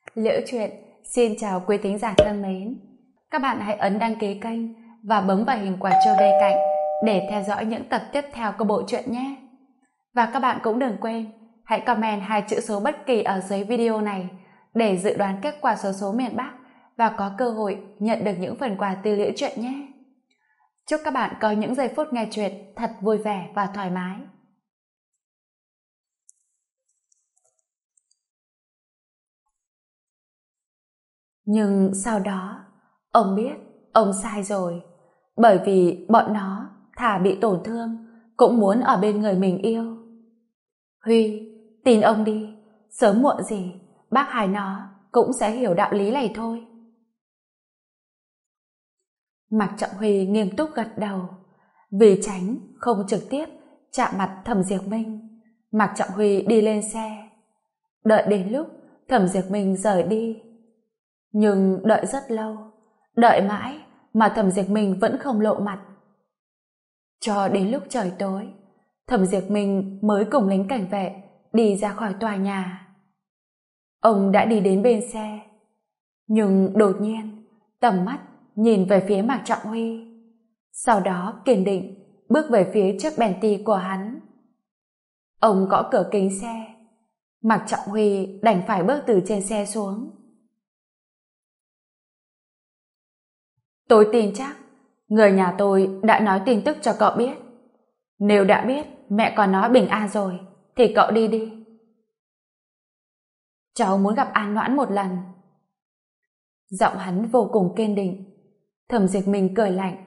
Liễu Chuyện xin chào quý thính giả thân mến. Các bạn hãy ấn đăng ký kênh và bấm vào hình quả chuông bên cạnh để theo dõi những tập tiếp theo của bộ truyện nhé. Và các bạn cũng đừng quên hãy comment 2 chữ số bất kỳ ở dưới video này để dự đoán kết quả xổ số miền Bắc và có cơ hội nhận được những phần quà từ Liễu Chuyện nhé. Chúc các bạn có những giây phút nghe chuyện thật vui vẻ và thoải mái. Nhưng sau đó, ông biết ông sai rồi, bởi vì bọn nó thà bị tổn thương cũng muốn ở bên người mình yêu. Huy, tin ông đi, sớm muộn gì bác hai nó cũng sẽ hiểu đạo lý này thôi. Mạc Trọng Huy nghiêm túc gật đầu. Vì tránh không trực tiếp chạm mặt Thẩm Diệp Minh, Mạc Trọng Huy đi lên xe, đợi đến lúc Thẩm Diệp Minh rời đi. Nhưng đợi rất lâu, đợi mãi mà Thẩm Diệp Minh vẫn không lộ mặt. Cho đến lúc trời tối, Thẩm Diệp Minh mới cùng lính cảnh vệ đi ra khỏi tòa nhà. Ông đã đi đến bên xe, nhưng đột nhiên tầm mắt nhìn về phía Mạc Trọng Huy, sau đó kiên định bước về phía chiếc Bentley của hắn. Ông gõ cửa kính xe, Mạc Trọng Huy đành phải bước từ trên xe xuống. Tôi tin chắc người nhà tôi đã nói tin tức cho cậu biết. Nếu đã biết mẹ con nó bình an rồi thì cậu đi đi. Cháu muốn gặp An Noãn một lần. Giọng hắn vô cùng kiên định. Thẩm Diệp Minh cười lạnh.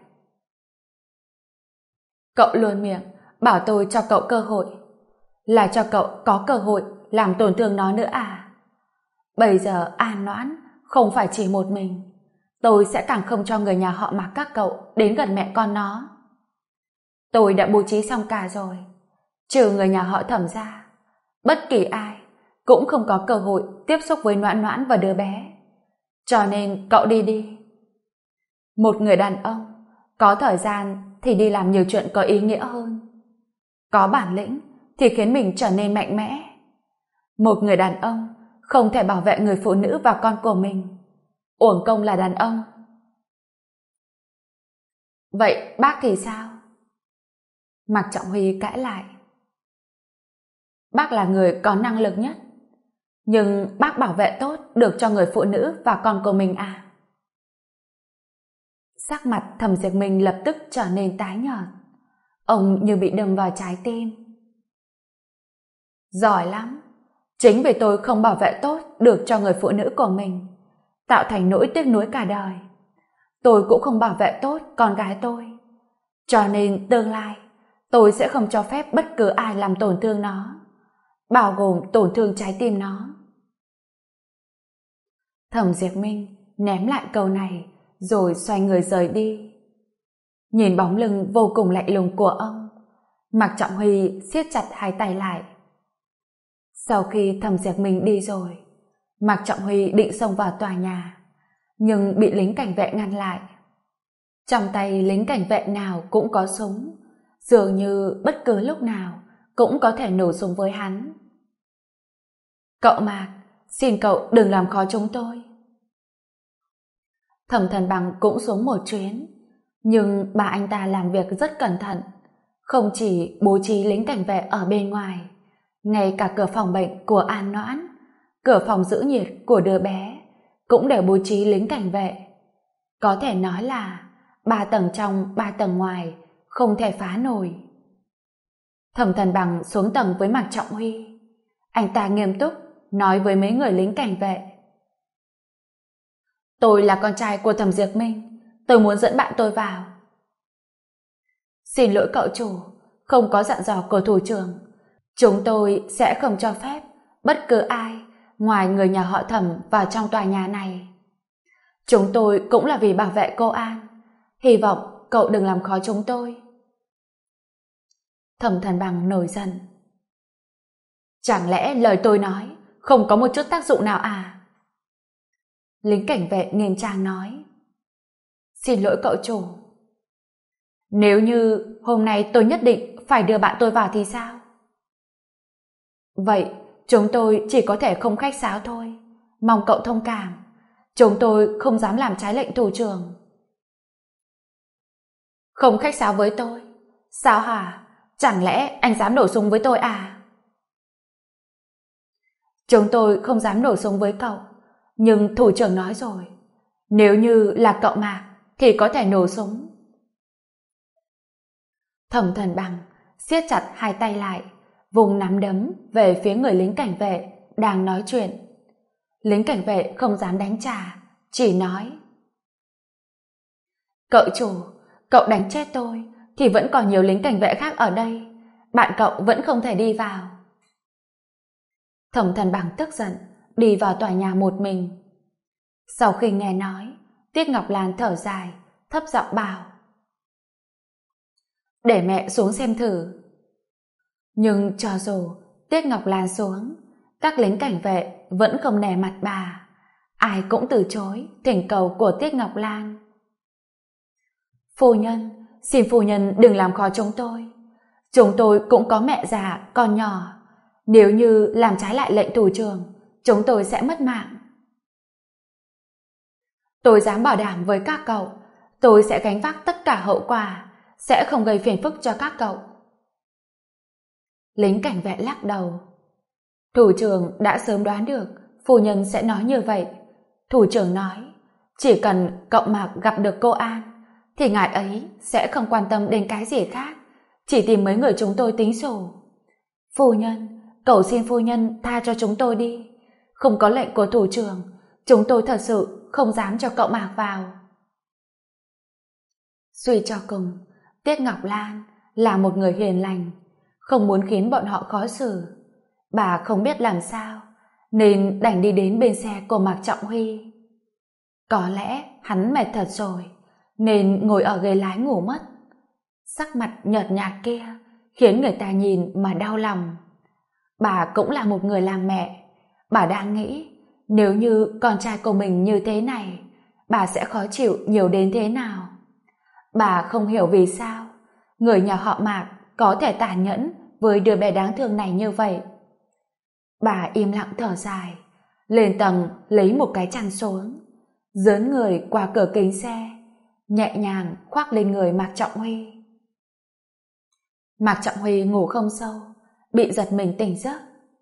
Cậu luôn miệng bảo tôi cho cậu cơ hội, là cho cậu có cơ hội làm tổn thương nó nữa à? Bây giờ An Noãn không phải chỉ một mình, tôi sẽ càng không cho người nhà họ Mạc các cậu đến gần mẹ con nó. Tôi đã bố trí xong cả rồi, trừ người nhà họ Thẩm ra, bất kỳ ai cũng không có cơ hội tiếp xúc với Noãn Noãn và đứa bé. Cho nên cậu đi đi. Một người đàn ông có thời gian thì đi làm nhiều chuyện có ý nghĩa hơn, có bản lĩnh thì khiến mình trở nên mạnh mẽ. Một người đàn ông không thể bảo vệ người phụ nữ và con của mình, uổng công là đàn ông. Vậy bác thì sao? Mạc Trọng Huy cãi lại. Bác là người có năng lực nhất, nhưng bác bảo vệ tốt được cho người phụ nữ và con của mình à? Sắc mặt Thẩm Diệp Minh lập tức trở nên tái nhợt. Ông như bị đâm vào trái tim. Giỏi lắm. Chính vì tôi không bảo vệ tốt được cho người phụ nữ của mình, tạo thành nỗi tiếc nuối cả đời. Tôi cũng không bảo vệ tốt con gái tôi, cho nên tương lai tôi sẽ không cho phép bất cứ ai làm tổn thương nó, bao gồm tổn thương trái tim nó. Thẩm Diệp Minh ném lại câu này rồi xoay người rời đi. Nhìn bóng lưng vô cùng lạnh lùng của ông, Mạc Trọng Huy siết chặt hai tay lại. Sau khi Thẩm Diệp Minh đi rồi, Mạc Trọng Huy định xông vào tòa nhà, nhưng bị lính cảnh vệ ngăn lại. Trong tay lính cảnh vệ nào cũng có súng, dường như bất cứ lúc nào cũng có thể nổ súng với hắn. Cậu Mạc, xin cậu đừng làm khó chúng tôi. Thẩm Thần Bằng cũng xuống một chuyến, nhưng bà anh ta làm việc rất cẩn thận, không chỉ bố trí lính cảnh vệ ở bên ngoài, ngay cả cửa phòng bệnh của An Noãn, cửa phòng giữ nhiệt của đứa bé cũng đều bố trí lính cảnh vệ. Có thể nói là 3 tầng trong 3 tầng ngoài không thể phá nổi. Thẩm Thần Bằng xuống tầng với Mạc Trọng Huy. Anh ta nghiêm túc nói với mấy người lính cảnh vệ. Tôi là con trai của Thẩm Diệp Minh, tôi muốn dẫn bạn tôi vào. Xin lỗi cậu chủ, không có dặn dò của thủ trưởng, chúng tôi sẽ không cho phép bất cứ ai ngoài người nhà họ Thẩm vào trong tòa nhà này. Chúng tôi cũng là vì bảo vệ cô An, hy vọng cậu đừng làm khó chúng tôi. Thẩm Thần Bằng nổi giận. Chẳng lẽ lời tôi nói không có một chút tác dụng nào à? Lính cảnh vệ nghiêm trang nói. Xin lỗi cậu chủ. Nếu như hôm nay tôi nhất định phải đưa bạn tôi vào thì sao? Vậy chúng tôi chỉ có thể không khách sáo thôi, Mong cậu thông cảm. Chúng tôi không dám làm trái lệnh thủ trưởng. Không khách sáo với tôi. Sao hả? Chẳng lẽ anh dám nổ súng với tôi à? Chúng tôi không dám nổ súng với cậu. Nhưng thủ trưởng nói rồi. Nếu như là cậu Mạc thì có thể nổ súng. Thẩm Thần Bằng siết chặt hai tay lại, vùng nắm đấm về phía người lính cảnh vệ đang nói chuyện. Lính cảnh vệ không dám đánh trả, chỉ nói: Cậu chủ, cậu đánh chết tôi thì vẫn còn nhiều lính cảnh vệ khác ở đây, bạn cậu vẫn không thể đi vào. Thẩm Thần Bằng tức giận đi vào tòa nhà một mình. Sau khi nghe nói, Tiết Ngọc Lan thở dài, thấp giọng bảo: Để mẹ xuống xem thử. Nhưng cho dù Tiết Ngọc Lan xuống, các lính cảnh vệ vẫn không nể mặt bà. Ai cũng từ chối thỉnh cầu của Tiết Ngọc Lan. Phu nhân, xin phu nhân đừng làm khó chúng tôi. Chúng tôi cũng có mẹ già, con nhỏ. Nếu như làm trái lại lệnh thủ trưởng, chúng tôi sẽ mất mạng. Tôi dám bảo đảm với các cậu, tôi sẽ gánh vác tất cả hậu quả, sẽ không gây phiền phức cho các cậu. Lính cảnh vệ lắc đầu. Thủ trưởng đã sớm đoán được phu nhân sẽ nói như vậy. Thủ trưởng nói, chỉ cần cậu Mạc gặp được cô An, thì ngài ấy sẽ không quan tâm đến cái gì khác, chỉ tìm mấy người chúng tôi tính sổ. Phu nhân, cầu xin phu nhân tha cho chúng tôi đi. Không có lệnh của thủ trưởng, chúng tôi thật sự không dám cho cậu Mạc vào. Suy cho cùng, Tiết Ngọc Lan là một người hiền lành, không muốn khiến bọn họ khó xử. Bà không biết làm sao, nên đành đi đến bên xe của Mạc Trọng Huy. Có lẽ hắn mệt thật rồi, nên ngồi ở ghế lái ngủ mất. Sắc mặt nhợt nhạt kia khiến người ta nhìn mà đau lòng. Bà cũng là một người làm mẹ. Bà đang nghĩ, nếu như con trai của mình như thế này, bà sẽ khó chịu nhiều đến thế nào. Bà không hiểu vì sao người nhà họ Mạc có thể tàn nhẫn với đứa bé đáng thương này như vậy. Bà im lặng thở dài, lên tầng lấy một cái chăn xuống, dướn người qua cửa kính xe, nhẹ nhàng khoác lên người Mạc Trọng Huy. Mạc Trọng Huy ngủ không sâu, bị giật mình tỉnh giấc.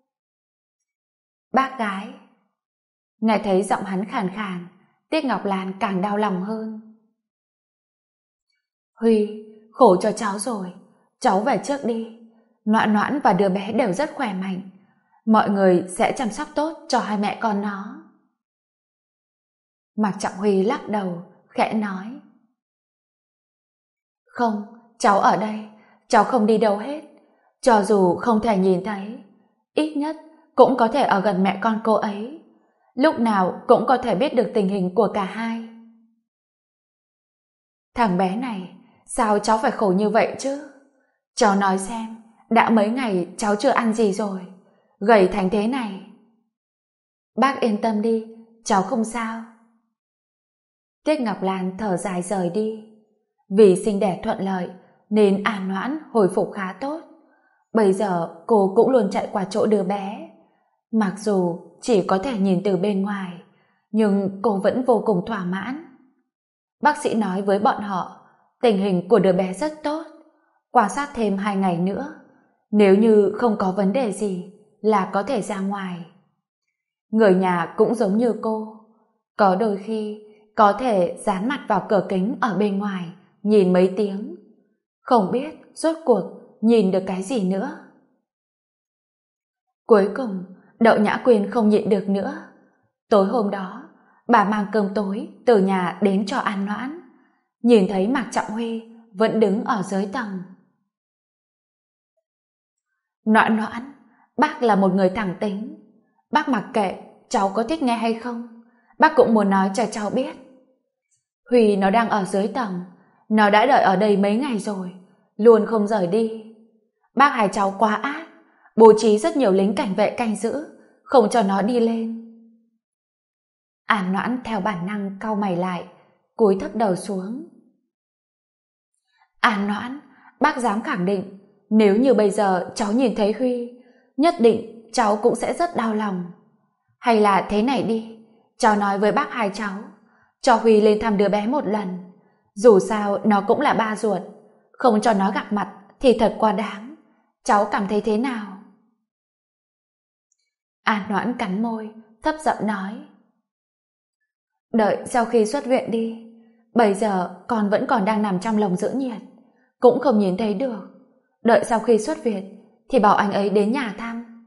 Bác gái. Nghe thấy giọng hắn khàn khàn, Tiết Ngọc Lan càng đau lòng hơn. Huy, khổ cho cháu rồi, cháu về trước đi. Noãn Noãn và đứa bé đều rất khỏe mạnh, mọi người sẽ chăm sóc tốt cho hai mẹ con nó. Mạc Trọng Huy lắc đầu, khẽ nói: Không, cháu ở đây, cháu không đi đâu hết. Cho dù không thể nhìn thấy, ít nhất cũng có thể ở gần mẹ con cô ấy, lúc nào cũng có thể biết được tình hình của cả hai. Thằng bé này, sao cháu phải khổ như vậy chứ? Cháu nói xem, đã mấy ngày cháu chưa ăn gì rồi, gầy thành thế này. Bác yên tâm đi, cháu không sao. Tiết Ngọc Lan thở dài rời đi. Vì sinh đẻ thuận lợi nên An Noãn hồi phục khá tốt. Bây giờ cô cũng luôn chạy qua chỗ đứa bé. Mặc dù chỉ có thể nhìn từ bên ngoài, nhưng cô vẫn vô cùng thỏa mãn. Bác sĩ nói với bọn họ tình hình của đứa bé rất tốt, quan sát thêm 2 ngày nữa, nếu như không có vấn đề gì là có thể ra ngoài. Người nhà cũng giống như cô, có đôi khi có thể dán mặt vào cửa kính ở bên ngoài nhìn mấy tiếng, không biết rốt cuộc nhìn được cái gì nữa. Cuối cùng Đậu Nhã Quyên không nhịn được nữa. Tối hôm đó bà mang cơm tối từ nhà đến cho An Noãn, nhìn thấy Mạc Trọng Huy vẫn đứng ở dưới tầng. Noãn Noãn, bác là một người thẳng tính, bác mặc kệ cháu có thích nghe hay không, bác cũng muốn nói cho cháu biết. Huy nó đang ở dưới tầng, nó đã đợi ở đây mấy ngày rồi, luôn không rời đi. Bác hai cháu quá ác, bố trí rất nhiều lính cảnh vệ canh giữ, không cho nó đi lên. An Noãn theo bản năng cau mày lại, cúi thấp đầu xuống. An Noãn, bác dám khẳng định, nếu như bây giờ cháu nhìn thấy Huy, nhất định cháu cũng sẽ rất đau lòng. Hay là thế này đi, cháu nói với bác hai cháu, cho Huy lên thăm đứa bé một lần. Dù sao nó cũng là ba ruột, không cho nó gặp mặt thì thật quá đáng. Cháu cảm thấy thế nào? An Noãn cắn môi, thấp giọng nói. Đợi sau khi xuất viện đi. Bây giờ con vẫn còn đang nằm trong lồng giữ nhiệt, cũng không nhìn thấy được. Đợi sau khi xuất viện thì bảo anh ấy đến nhà thăm.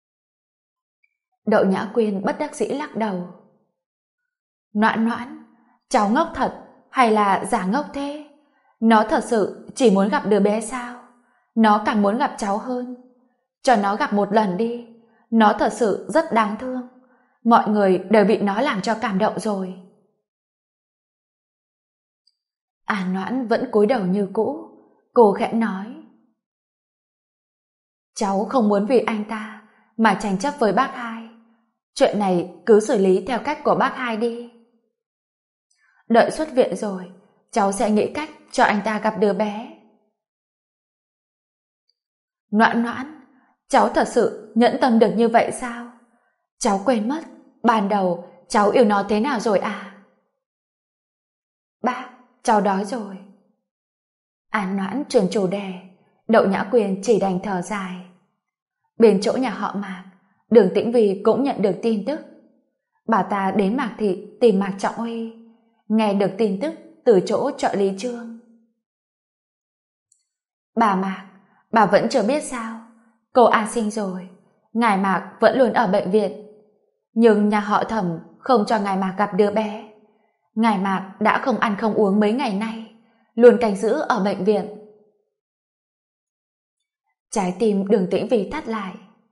Đậu Nhã Quyên bất đắc dĩ lắc đầu. Noãn Noãn, cháu ngốc thật hay là giả ngốc thế? Nó thật sự chỉ muốn gặp đứa bé sao? Nó càng muốn gặp cháu hơn. Cho nó gặp một lần đi. Nó thật sự rất đáng thương. Mọi người đều bị nó làm cho cảm động rồi. An Noãn vẫn cúi đầu như cũ. Cô khẽ nói. Cháu không muốn vì anh ta mà tranh chấp với bác hai. Chuyện này cứ xử lý theo cách của bác hai đi. Đợi xuất viện rồi, cháu sẽ nghĩ cách cho anh ta gặp đứa bé. Noãn Noãn, cháu thật sự nhẫn tâm được như vậy sao? Cháu quên mất, ban đầu cháu yêu nó thế nào rồi à? Bác, cháu đói rồi. An Noãn chuyển chủ đề, Đậu Nhã Quyên chỉ đành thở dài. Bên chỗ nhà họ Mạc, Đường Tĩnh Vy cũng nhận được tin tức. Bà ta đến Mạc Thị tìm Mạc Trọng Huy, nghe được tin tức từ chỗ trợ lý Trương. Bà Mạc, bà vẫn chưa biết sao? Cô an sinh rồi, ngài Mạc vẫn luôn ở bệnh viện. Nhưng nhà họ Thẩm không cho ngài Mạc gặp đứa bé. Ngài Mạc đã không ăn không uống mấy ngày nay, luôn canh giữ ở bệnh viện. Trái tim Đường Tĩnh Vy thắt lại.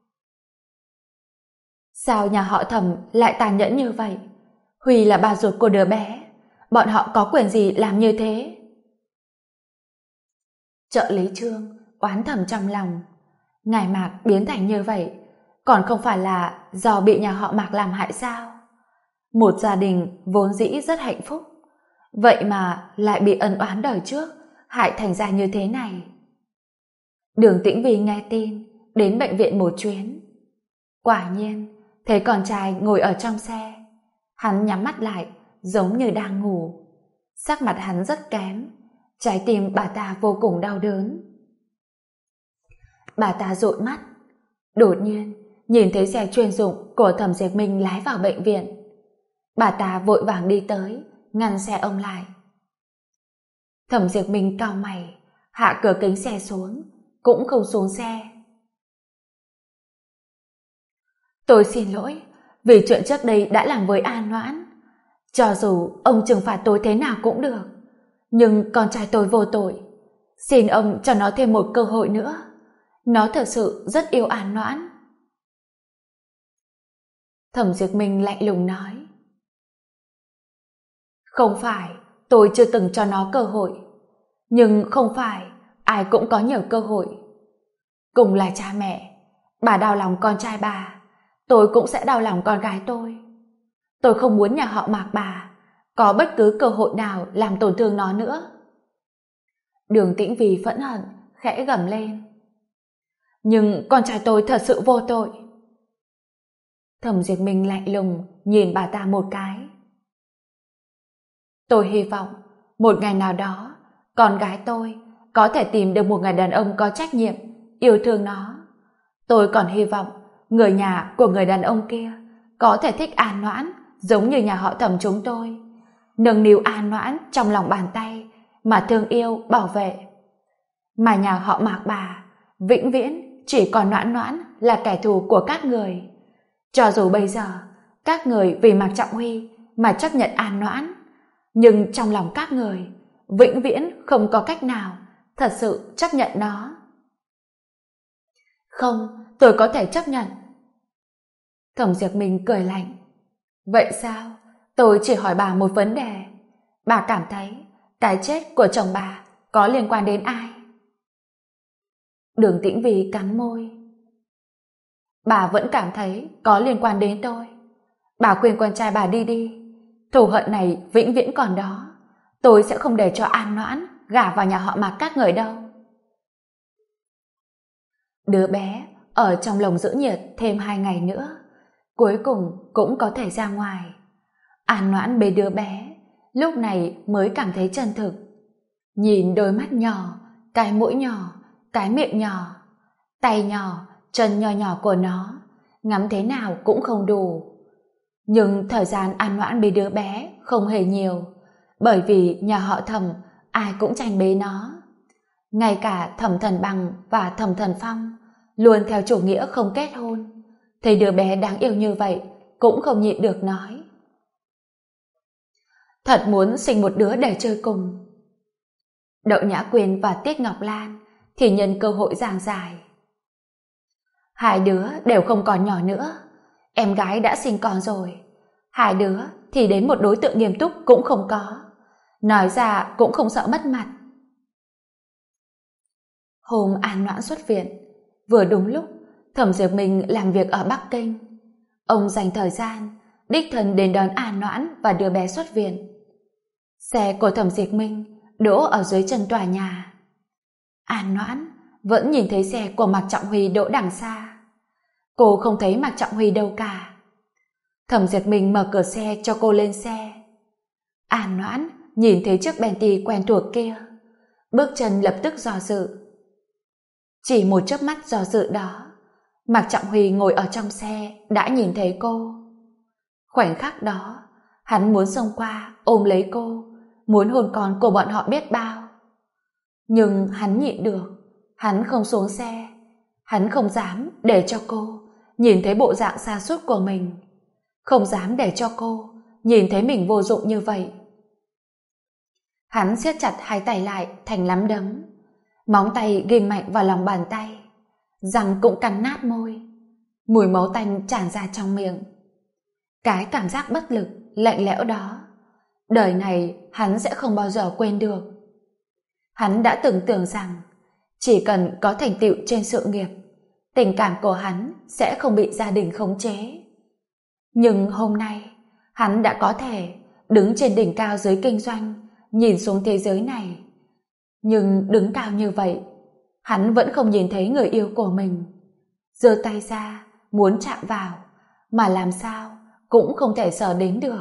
Sao nhà họ Thẩm lại tàn nhẫn như vậy? Huy là bà ruột của đứa bé, bọn họ có quyền gì làm như thế? Trợ lý Trương oán thầm trong lòng. Ngài Mạc biến thành như vậy còn không phải là do bị nhà họ Mạc làm hại sao? Một gia đình vốn dĩ rất hạnh phúc, vậy mà lại bị ân oán đời trước hại thành ra như thế này. Đường Tĩnh Vy nghe tin đến bệnh viện một chuyến. Quả nhiên thấy con trai ngồi ở trong xe. Hắn nhắm mắt lại giống như đang ngủ. Sắc mặt hắn rất kém, trái tim bà ta vô cùng đau đớn. Bà ta dụi mắt, đột nhiên nhìn thấy xe chuyên dụng của Thẩm Diệp Minh lái vào bệnh viện. Bà ta vội vàng đi tới, ngăn xe ông lại. Thẩm Diệp Minh cau mày, hạ cửa kính xe xuống, cũng không xuống xe. Tôi xin lỗi vì chuyện trước đây đã làm với An Noãn. Cho dù ông trừng phạt tôi thế nào cũng được, nhưng con trai tôi vô tội. Xin ông cho nó thêm một cơ hội nữa. Nó thật sự rất yêu An Noãn. Thẩm Diệp Minh lạnh lùng nói. Không phải tôi chưa từng cho nó cơ hội, nhưng không phải ai cũng có nhiều cơ hội. Cùng là cha mẹ, bà đau lòng con trai bà, tôi cũng sẽ đau lòng con gái tôi. Tôi không muốn nhà họ Mạc bà có bất cứ cơ hội nào làm tổn thương nó nữa. Đường Tĩnh Vy phẫn hận, khẽ gầm lên. Nhưng con trai tôi thật sự vô tội. Thẩm Diệp Minh lạnh lùng nhìn bà ta một cái. Tôi hy vọng một ngày nào đó con gái tôi có thể tìm được một người đàn ông có trách nhiệm, yêu thương nó. Tôi còn hy vọng người nhà của người đàn ông kia có thể thích An Noãn giống như nhà họ Thẩm chúng tôi, nâng niu An Noãn trong lòng bàn tay mà thương yêu bảo vệ. Mà nhà họ Mạc bà vĩnh viễn chỉ còn Noãn Noãn là kẻ thù của các người. Cho dù bây giờ các người vì Mạc Trọng Huy mà chấp nhận An Noãn, nhưng trong lòng các người vĩnh viễn không có cách nào thật sự chấp nhận nó. Không, tôi có thể chấp nhận. Thẩm Diệp Minh cười lạnh. Vậy sao? Tôi chỉ hỏi bà một vấn đề. Bà cảm thấy cái chết của chồng bà có liên quan đến ai? Đường Tĩnh Vy cắn môi. Bà vẫn cảm thấy có liên quan đến tôi. Bà khuyên con trai bà đi đi. Thù hận này vĩnh viễn còn đó. Tôi sẽ không để cho An Noãn gả vào nhà họ Mạc các người đâu. Đứa bé ở trong lồng giữ nhiệt thêm 2 ngày nữa. cuối cùng cũng có thể ra ngoài. An Noãn bế đứa bé, lúc này mới cảm thấy chân thực. Nhìn đôi mắt nhỏ, cái mũi nhỏ, cái miệng nhỏ, tay nhỏ, chân nhỏ nhỏ của nó, ngắm thế nào cũng không đủ. Nhưng thời gian An Noãn bế đứa bé không hề nhiều, bởi vì nhà họ Thẩm ai cũng tranh bế nó. Ngay cả Thẩm Thần Bằng và Thẩm Thần Phong luôn theo chủ nghĩa không kết hôn, thấy đứa bé đáng yêu như vậy cũng không nhịn được nói: thật muốn sinh một đứa để chơi cùng. Đậu Nhã Quyên và Tiết Ngọc Lan thì nhân cơ hội giảng giải: hai đứa đều không còn nhỏ nữa, em gái đã sinh con rồi, hai đứa thì đến một đối tượng nghiêm túc cũng không có, nói ra cũng không sợ mất mặt. Hôm An Noãn xuất viện, vừa đúng lúc Thẩm Diệp Minh làm việc ở Bắc Kinh. Ông dành thời gian đích thân đến đón An Noãn và đứa bé xuất viện. Xe của Thẩm Diệp Minh đỗ ở dưới chân tòa nhà. An Noãn vẫn nhìn thấy xe của Mạc Trọng Huy đỗ đằng xa. Cô không thấy Mạc Trọng Huy đâu cả. Thẩm Diệp Minh mở cửa xe cho cô lên xe. An Noãn nhìn thấy chiếc Bentley quen thuộc kia, bước chân lập tức do dự. Chỉ một chớp mắt do dự đó, Mạc Trọng Huy ngồi ở trong xe đã nhìn thấy cô. Khoảnh khắc đó, hắn muốn xông qua ôm lấy cô, muốn hôn con của bọn họ biết bao. Nhưng hắn nhịn được, hắn không xuống xe, hắn không dám để cho cô nhìn thấy bộ dạng sa sút của mình, không dám để cho cô nhìn thấy mình vô dụng như vậy. Hắn siết chặt hai tay lại thành nắm đấm, móng tay ghim mạnh vào lòng bàn tay, răng cũng cắn nát môi, mùi máu tanh tràn ra trong miệng. Cái cảm giác bất lực, lạnh lẽo đó, đời này hắn sẽ không bao giờ quên được. Hắn đã từng tưởng rằng chỉ cần có thành tựu trên sự nghiệp, tình cảm của hắn sẽ không bị gia đình khống chế. Nhưng hôm nay, hắn đã có thể đứng trên đỉnh cao giới kinh doanh, nhìn xuống thế giới này. Nhưng đứng cao như vậy, hắn vẫn không nhìn thấy người yêu của mình. Giơ tay ra, muốn chạm vào, mà làm sao cũng không thể sờ đến được.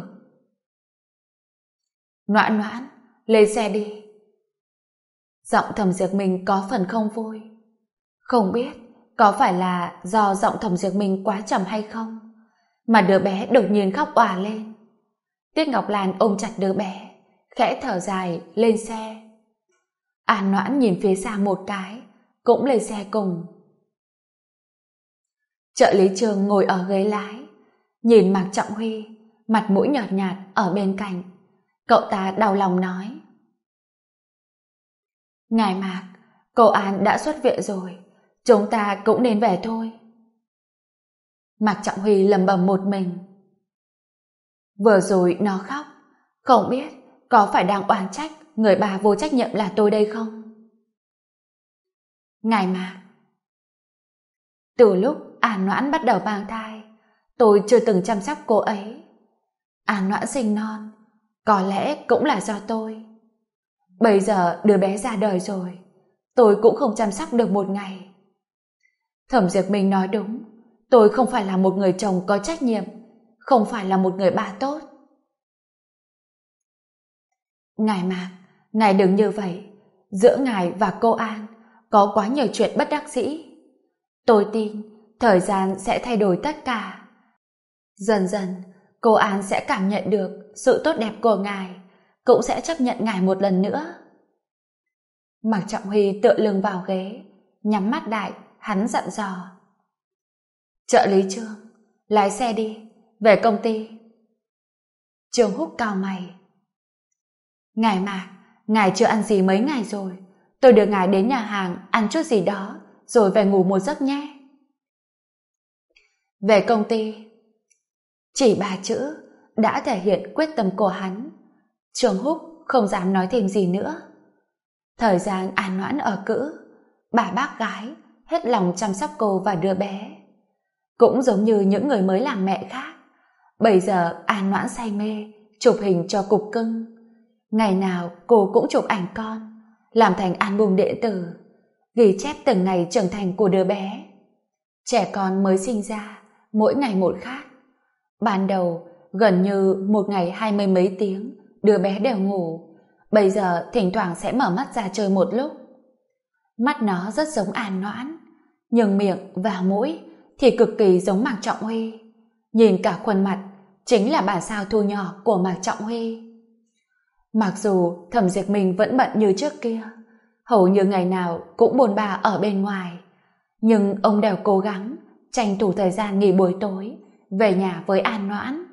Noãn Noãn, lên xe đi. Giọng Thẩm Diệp Minh có phần không vui. Không biết có phải là do giọng Thẩm Diệp Minh quá trầm hay không, mà đứa bé đột nhiên khóc òa lên. Tiết Ngọc Lan ôm chặt đứa bé, khẽ thở dài lên xe. An Noãn nhìn phía xa một cái, cũng lên xe cùng. Trợ lý Trường ngồi ở ghế lái, nhìn Mạc Trọng Huy, mặt mũi nhợt nhạt ở bên cạnh. Cậu ta đau lòng nói: Ngài Mạc, cô An đã xuất viện rồi, chúng ta cũng nên về thôi. Mạc Trọng Huy lẩm bẩm một mình. Vừa rồi nó khóc, không biết có phải đang oán trách người bà vô trách nhiệm là tôi đây không? Ngài Mạc, từ lúc An Noãn bắt đầu mang thai, tôi chưa từng chăm sóc cô ấy. An Noãn sinh non, có lẽ cũng là do tôi. Bây giờ đứa bé ra đời rồi, tôi cũng không chăm sóc được một ngày. Thẩm Diệp Minh nói đúng, tôi không phải là một người chồng có trách nhiệm, không phải là một người ba tốt. Ngài Mạc, ngài đừng như vậy. Giữa ngài và cô An có quá nhiều chuyện bất đắc dĩ. Tôi tin thời gian sẽ thay đổi tất cả. Dần dần, cô An sẽ cảm nhận được sự tốt đẹp của ngài, cũng sẽ chấp nhận ngài một lần nữa. Mạc Trọng Huy tựa lưng vào ghế, nhắm mắt lại, hắn dặn dò. Trợ lý Trương, lái xe đi, về công ty. Trương Húc cau mày. Ngài Mạc, ngài chưa ăn gì mấy ngày rồi, tôi đưa ngài đến nhà hàng ăn chút gì đó, rồi về ngủ một giấc nhé. Về công ty. Chỉ 3 chữ đã thể hiện quyết tâm của hắn. Trương Húc không dám nói thêm gì nữa. Thời gian An Noãn ở cữ, bà bác gái hết lòng chăm sóc cô và đứa bé. Cũng giống như những người mới làm mẹ khác, bây giờ An Noãn say mê chụp hình cho cục cưng. Ngày nào cô cũng chụp ảnh con, làm thành album điện tử, ghi chép từng ngày trưởng thành của đứa bé. Trẻ con mới sinh ra, mỗi ngày một khác, Ban đầu, gần như một ngày 20 mấy tiếng, đứa bé đều ngủ. Bây giờ thỉnh thoảng sẽ mở mắt ra chơi một lúc. Mắt nó rất giống An Noãn, nhưng miệng và mũi thì cực kỳ giống Mạc Trọng Huy. Nhìn cả khuôn mặt chính là bản sao thu nhỏ của Mạc Trọng Huy. Mặc dù Thẩm Diệp Minh vẫn bận như trước kia, hầu như ngày nào cũng bôn ba ở bên ngoài, nhưng ông đều cố gắng tranh thủ thời gian nghỉ buổi tối về nhà với An Noãn.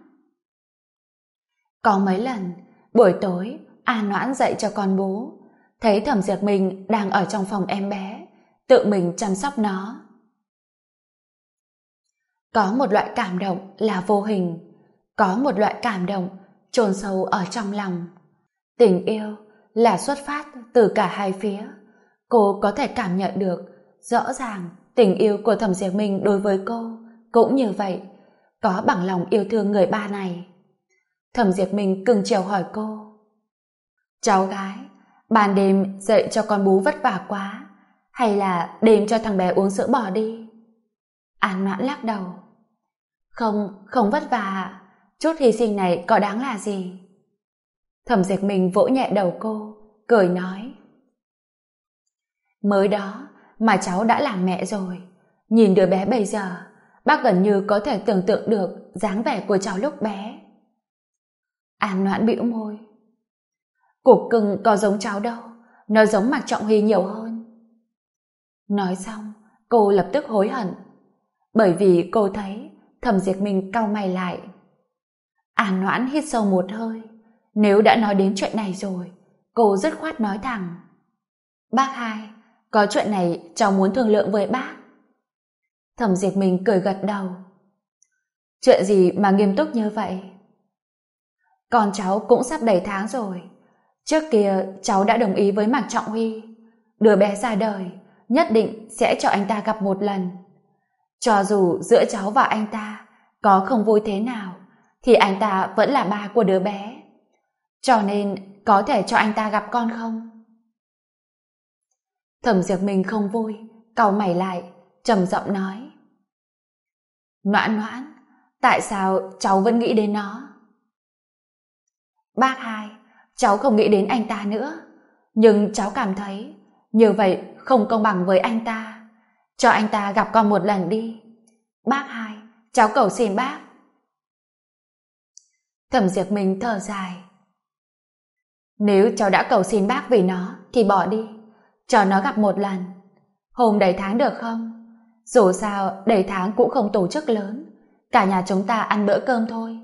Có mấy lần buổi tối An Noãn dậy cho con bú, thấy Thẩm Diệp Minh đang ở trong phòng em bé, tự mình chăm sóc nó. Có một loại cảm động là vô hình, có một loại cảm động chôn sâu ở trong lòng. Tình yêu là xuất phát từ cả hai phía. Cô có thể cảm nhận được rõ ràng tình yêu của Thẩm Diệp Minh đối với cô cũng như vậy, có bằng lòng yêu thương người ba này. Thẩm Diệp Minh cưng chiều hỏi cô: cháu gái, ban đêm dậy cho con bú vất vả quá, hay là đêm cho thằng bé uống sữa bò đi? An Noãn lắc đầu: không vất vả, chút hy sinh này có đáng là gì? Thẩm Diệp Minh vỗ nhẹ đầu cô, cười nói: mới đó mà cháu đã làm mẹ rồi. Nhìn đứa bé bây giờ, bác gần như có thể tưởng tượng được dáng vẻ của cháu lúc bé. An Noãn bĩu môi: cục cưng có giống cháu đâu, nó giống Mạc Trọng Huy nhiều hơn. Nói xong, cô lập tức hối hận, bởi vì cô thấy Thẩm Diệp Minh cau mày lại. An Noãn hít sâu một hơi, nếu đã nói đến chuyện này rồi, cô dứt khoát nói thẳng: bác hai, có chuyện này cháu muốn thương lượng với bác. Thẩm Diệp Minh cười gật đầu: chuyện gì mà nghiêm túc như vậy? Con cháu cũng sắp đầy tháng rồi. Trước kia cháu đã đồng ý với Mạc Trọng Huy, đứa bé ra đời nhất định sẽ cho anh ta gặp một lần. Cho dù giữa cháu và anh ta có không vui thế nào, thì anh ta vẫn là ba của đứa bé. Cho nên có thể cho anh ta gặp con không? Thẩm Diệp Minh không vui, cau mày lại, trầm giọng nói: Noãn Noãn, tại sao cháu vẫn nghĩ đến nó? Bác hai, cháu không nghĩ đến anh ta nữa, nhưng cháu cảm thấy như vậy không công bằng với anh ta. Cho anh ta gặp con một lần đi. Bác hai, cháu cầu xin bác. Thẩm Diệp Minh thở dài: nếu cháu đã cầu xin bác vì nó thì bỏ đi, cho nó gặp một lần. Hôm đầy tháng được không? Dù sao đầy tháng cũng không tổ chức lớn, cả nhà chúng ta ăn bữa cơm thôi.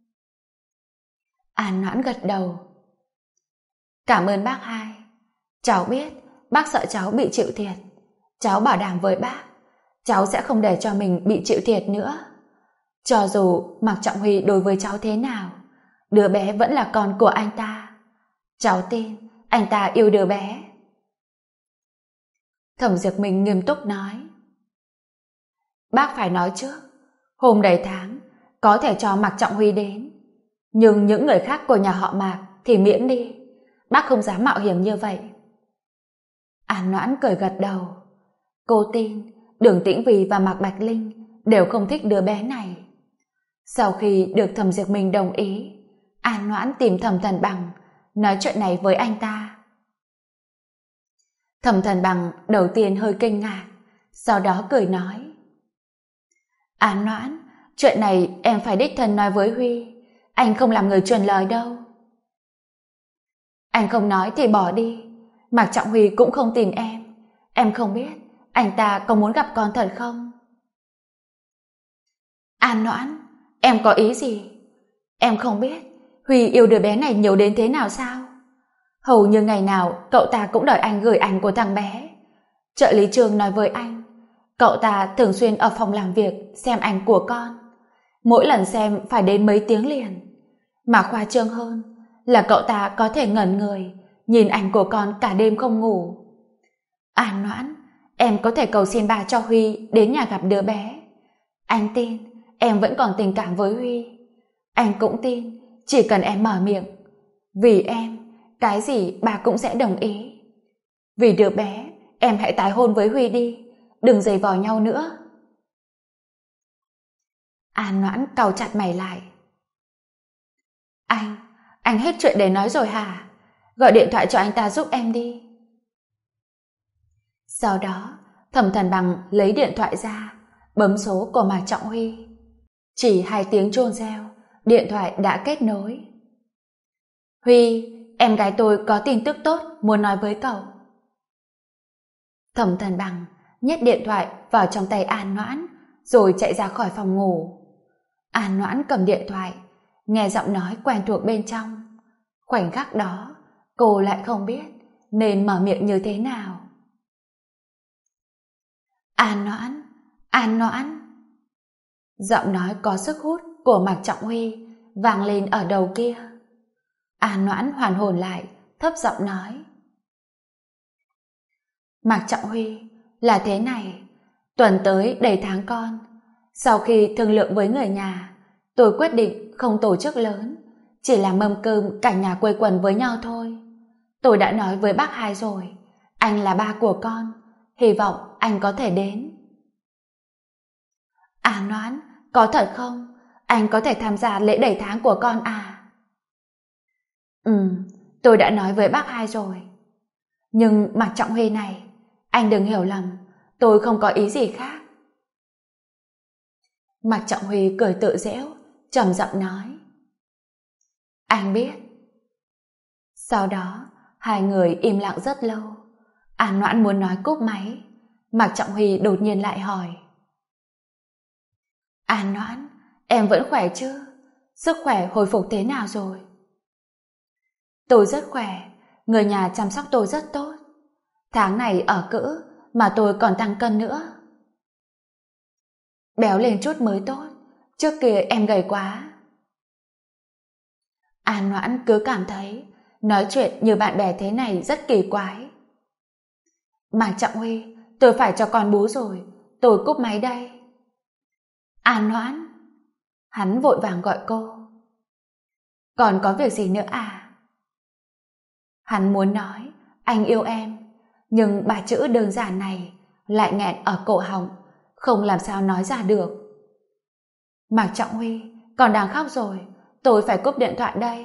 An Noãn gật đầu: cảm ơn bác hai. Cháu biết bác sợ cháu bị chịu thiệt. Cháu bảo đảm với bác, cháu sẽ không để cho mình bị chịu thiệt nữa. Cho dù Mạc Trọng Huy đối với cháu thế nào, đứa bé vẫn là con của anh ta. Cháu tin anh ta yêu đứa bé. Thẩm Diệp Minh nghiêm túc nói: bác phải nói trước, hôm đầy tháng có thể cho Mạc Trọng Huy đến, nhưng những người khác của nhà họ Mạc thì miễn đi. Bác không dám mạo hiểm như vậy. An Noãn cười gật đầu. Cô tin Đường Tĩnh Vy và Mạc Bạch Linh đều không thích đứa bé này. Sau khi được Thẩm Diệp Minh đồng ý, An Noãn tìm Thẩm Thần Bằng nói chuyện này với anh ta. Thẩm Thần Bằng đầu tiên hơi kinh ngạc, sau đó cười nói: An Noãn, chuyện này em phải đích thân nói với Huy, anh không làm người truyền lời đâu. Anh không nói thì bỏ đi. Mạc Trọng Huy cũng không tìm em không biết anh ta có muốn gặp con thật không? An Noãn, em có ý gì? Em không biết Huy yêu đứa bé này nhiều đến thế nào sao? Hầu như ngày nào cậu ta cũng đòi anh gửi ảnh của thằng bé. Trợ lý Trường nói với anh, cậu ta thường xuyên ở phòng làm việc xem ảnh của con. Mỗi lần xem phải đến mấy tiếng liền. Mà khoa trương hơn là cậu ta có thể ngẩn người nhìn ảnh của con cả đêm không ngủ. An Noãn, em có thể cầu xin bà cho Huy đến nhà gặp đứa bé. Anh tin em vẫn còn tình cảm với Huy. Anh cũng tin chỉ cần em mở miệng, vì em cái gì bà cũng sẽ đồng ý. Vì đứa bé em hãy tái hôn với Huy đi, đừng giày vò nhau nữa. An Noãn cau chặt mày lại. Anh hết chuyện để nói rồi hả? Gọi điện thoại cho anh ta giúp em đi. Sau đó, Thẩm Thần Bằng lấy điện thoại ra, bấm số của Mạc Trọng Huy. Chỉ 2 tiếng chuông reo, điện thoại đã kết nối. Huy, em gái tôi có tin tức tốt muốn nói với cậu. Thẩm Thần Bằng nhét điện thoại vào trong tay An Noãn, rồi chạy ra khỏi phòng ngủ. An Noãn cầm điện thoại, nghe giọng nói quen thuộc bên trong. Khoảnh khắc đó, cô lại không biết nên mở miệng như thế nào. An Noãn, An Noãn. Giọng nói có sức hút của Mạc Trọng Huy vang lên ở đầu kia. An Noãn hoàn hồn lại, thấp giọng nói. Mạc Trọng Huy, là thế này, tuần tới đầy tháng con. Sau khi thương lượng với người nhà, tôi quyết định không tổ chức lớn, chỉ là mâm cơm cả nhà quây quần với nhau thôi. Tôi đã nói với bác Hai rồi, anh là ba của con, hy vọng anh có thể đến. An Noãn, có thật không? Anh có thể tham gia lễ đầy tháng của con à? Tôi đã nói với bác Hai rồi. Nhưng Mạc Trọng Huy này, anh đừng hiểu lầm, tôi không có ý gì khác. Mạc Trọng Huy cười tự giễu, trầm giọng nói. Anh biết. Sau đó, hai người im lặng rất lâu. An Noãn muốn nói cúp máy, Mạc Trọng Huy đột nhiên lại hỏi. An Noãn, em vẫn khỏe chứ? Sức khỏe hồi phục thế nào rồi? Tôi rất khỏe, người nhà chăm sóc tôi rất tốt. Tháng này ở cữ mà tôi còn tăng cân nữa. Béo lên chút mới tốt, trước kia em gầy quá. An Noãn cứ cảm thấy nói chuyện như bạn bè thế này rất kỳ quái. Mạc Trọng Huy, tôi phải cho con bú rồi, tôi cúp máy đây. An Noãn. Hắn vội vàng gọi cô. Còn có việc gì nữa à? Hắn muốn nói anh yêu em, nhưng 3 chữ đơn giản này lại nghẹn ở cổ họng, không làm sao nói ra được. Mạc Trọng Huy, con đang khóc rồi, tôi phải cúp điện thoại đây.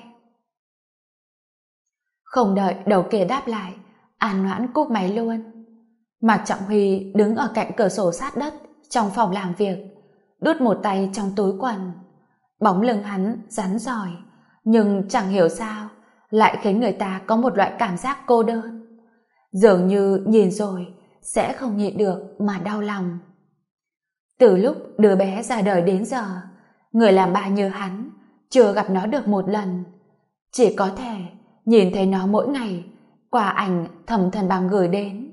Không đợi đầu kia đáp lại, An Noãn cúp máy luôn. Mạc Trọng Huy đứng ở cạnh cửa sổ sát đất trong phòng làm việc, đút một tay trong túi quần. Bóng lưng hắn rắn rỏi, nhưng chẳng hiểu sao lại khiến người ta có một loại cảm giác cô đơn, dường như nhìn rồi sẽ không nhịn được mà đau lòng. Từ lúc đứa bé ra đời đến giờ, người làm ba như hắn chưa gặp nó được một lần, chỉ có thể nhìn thấy nó mỗi ngày qua ảnh Thẩm Thần Bằng gửi đến.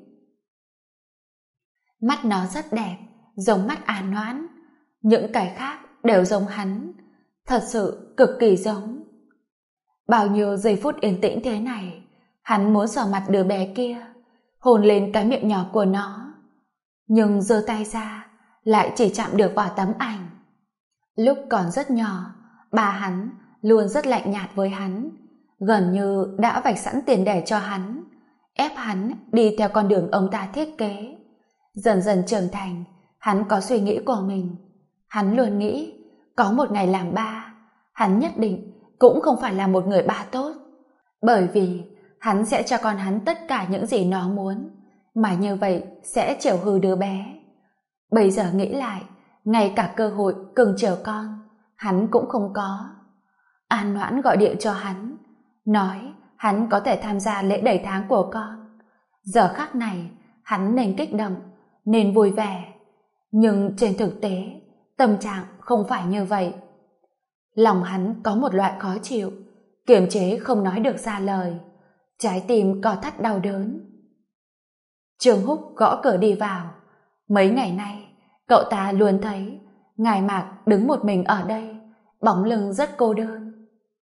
Mắt nó rất đẹp, giống mắt An Noãn, những cái khác đều giống hắn, thật sự cực kỳ giống. Bao nhiêu giây phút yên tĩnh thế này, hắn muốn sờ mặt đứa bé kia, hôn lên cái miệng nhỏ của nó, nhưng giơ tay ra lại chỉ chạm được vào tấm ảnh. Lúc còn rất nhỏ, bà hắn luôn rất lạnh nhạt với hắn, gần như đã vạch sẵn tiền đề cho hắn, ép hắn đi theo con đường ông ta thiết kế. Dần dần trưởng thành, hắn có suy nghĩ của mình. Hắn luôn nghĩ có một ngày làm ba, hắn nhất định cũng không phải là một người ba tốt, bởi vì hắn sẽ cho con hắn tất cả những gì nó muốn, mà như vậy sẽ chiều hư đứa bé. Bây giờ nghĩ lại, ngay cả cơ hội cưng chiều con hắn cũng không có. An Noãn gọi điện cho hắn, nói hắn có thể tham gia lễ đầy tháng của con. Giờ khắc này hắn nên kích động, nên vui vẻ, nhưng trên thực tế tâm trạng không phải như vậy. Lòng hắn có một loại khó chịu, kiềm chế không nói được ra lời, trái tim co thắt đau đớn. Trương Húc gõ cửa đi vào. Mấy ngày nay cậu ta luôn thấy ngài Mạc đứng một mình ở đây, bóng lưng rất cô đơn.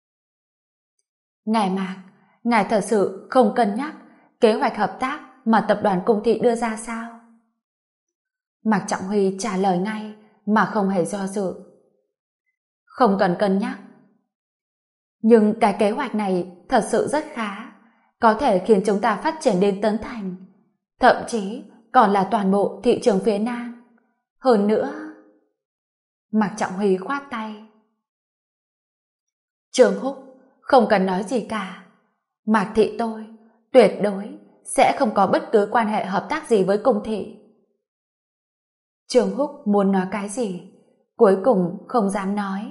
Ngài Mạc, ngài thật sự không cân nhắc kế hoạch hợp tác mà tập đoàn Cung Thị đưa ra sao? Mạc Trọng Huy trả lời ngay mà không hề do dự. Không cần cân nhắc. Nhưng cái kế hoạch này thật sự rất khá, có thể khiến chúng ta phát triển đến Tấn Thành, thậm chí còn là toàn bộ thị trường phía Nam. Hơn nữa... Mạc Trọng Huy khoát tay. Trương Húc, không cần nói gì cả. Mạc thị tôi tuyệt đối sẽ không có bất cứ quan hệ hợp tác gì với Cung thị. Trương Húc muốn nói cái gì, cuối cùng không dám nói.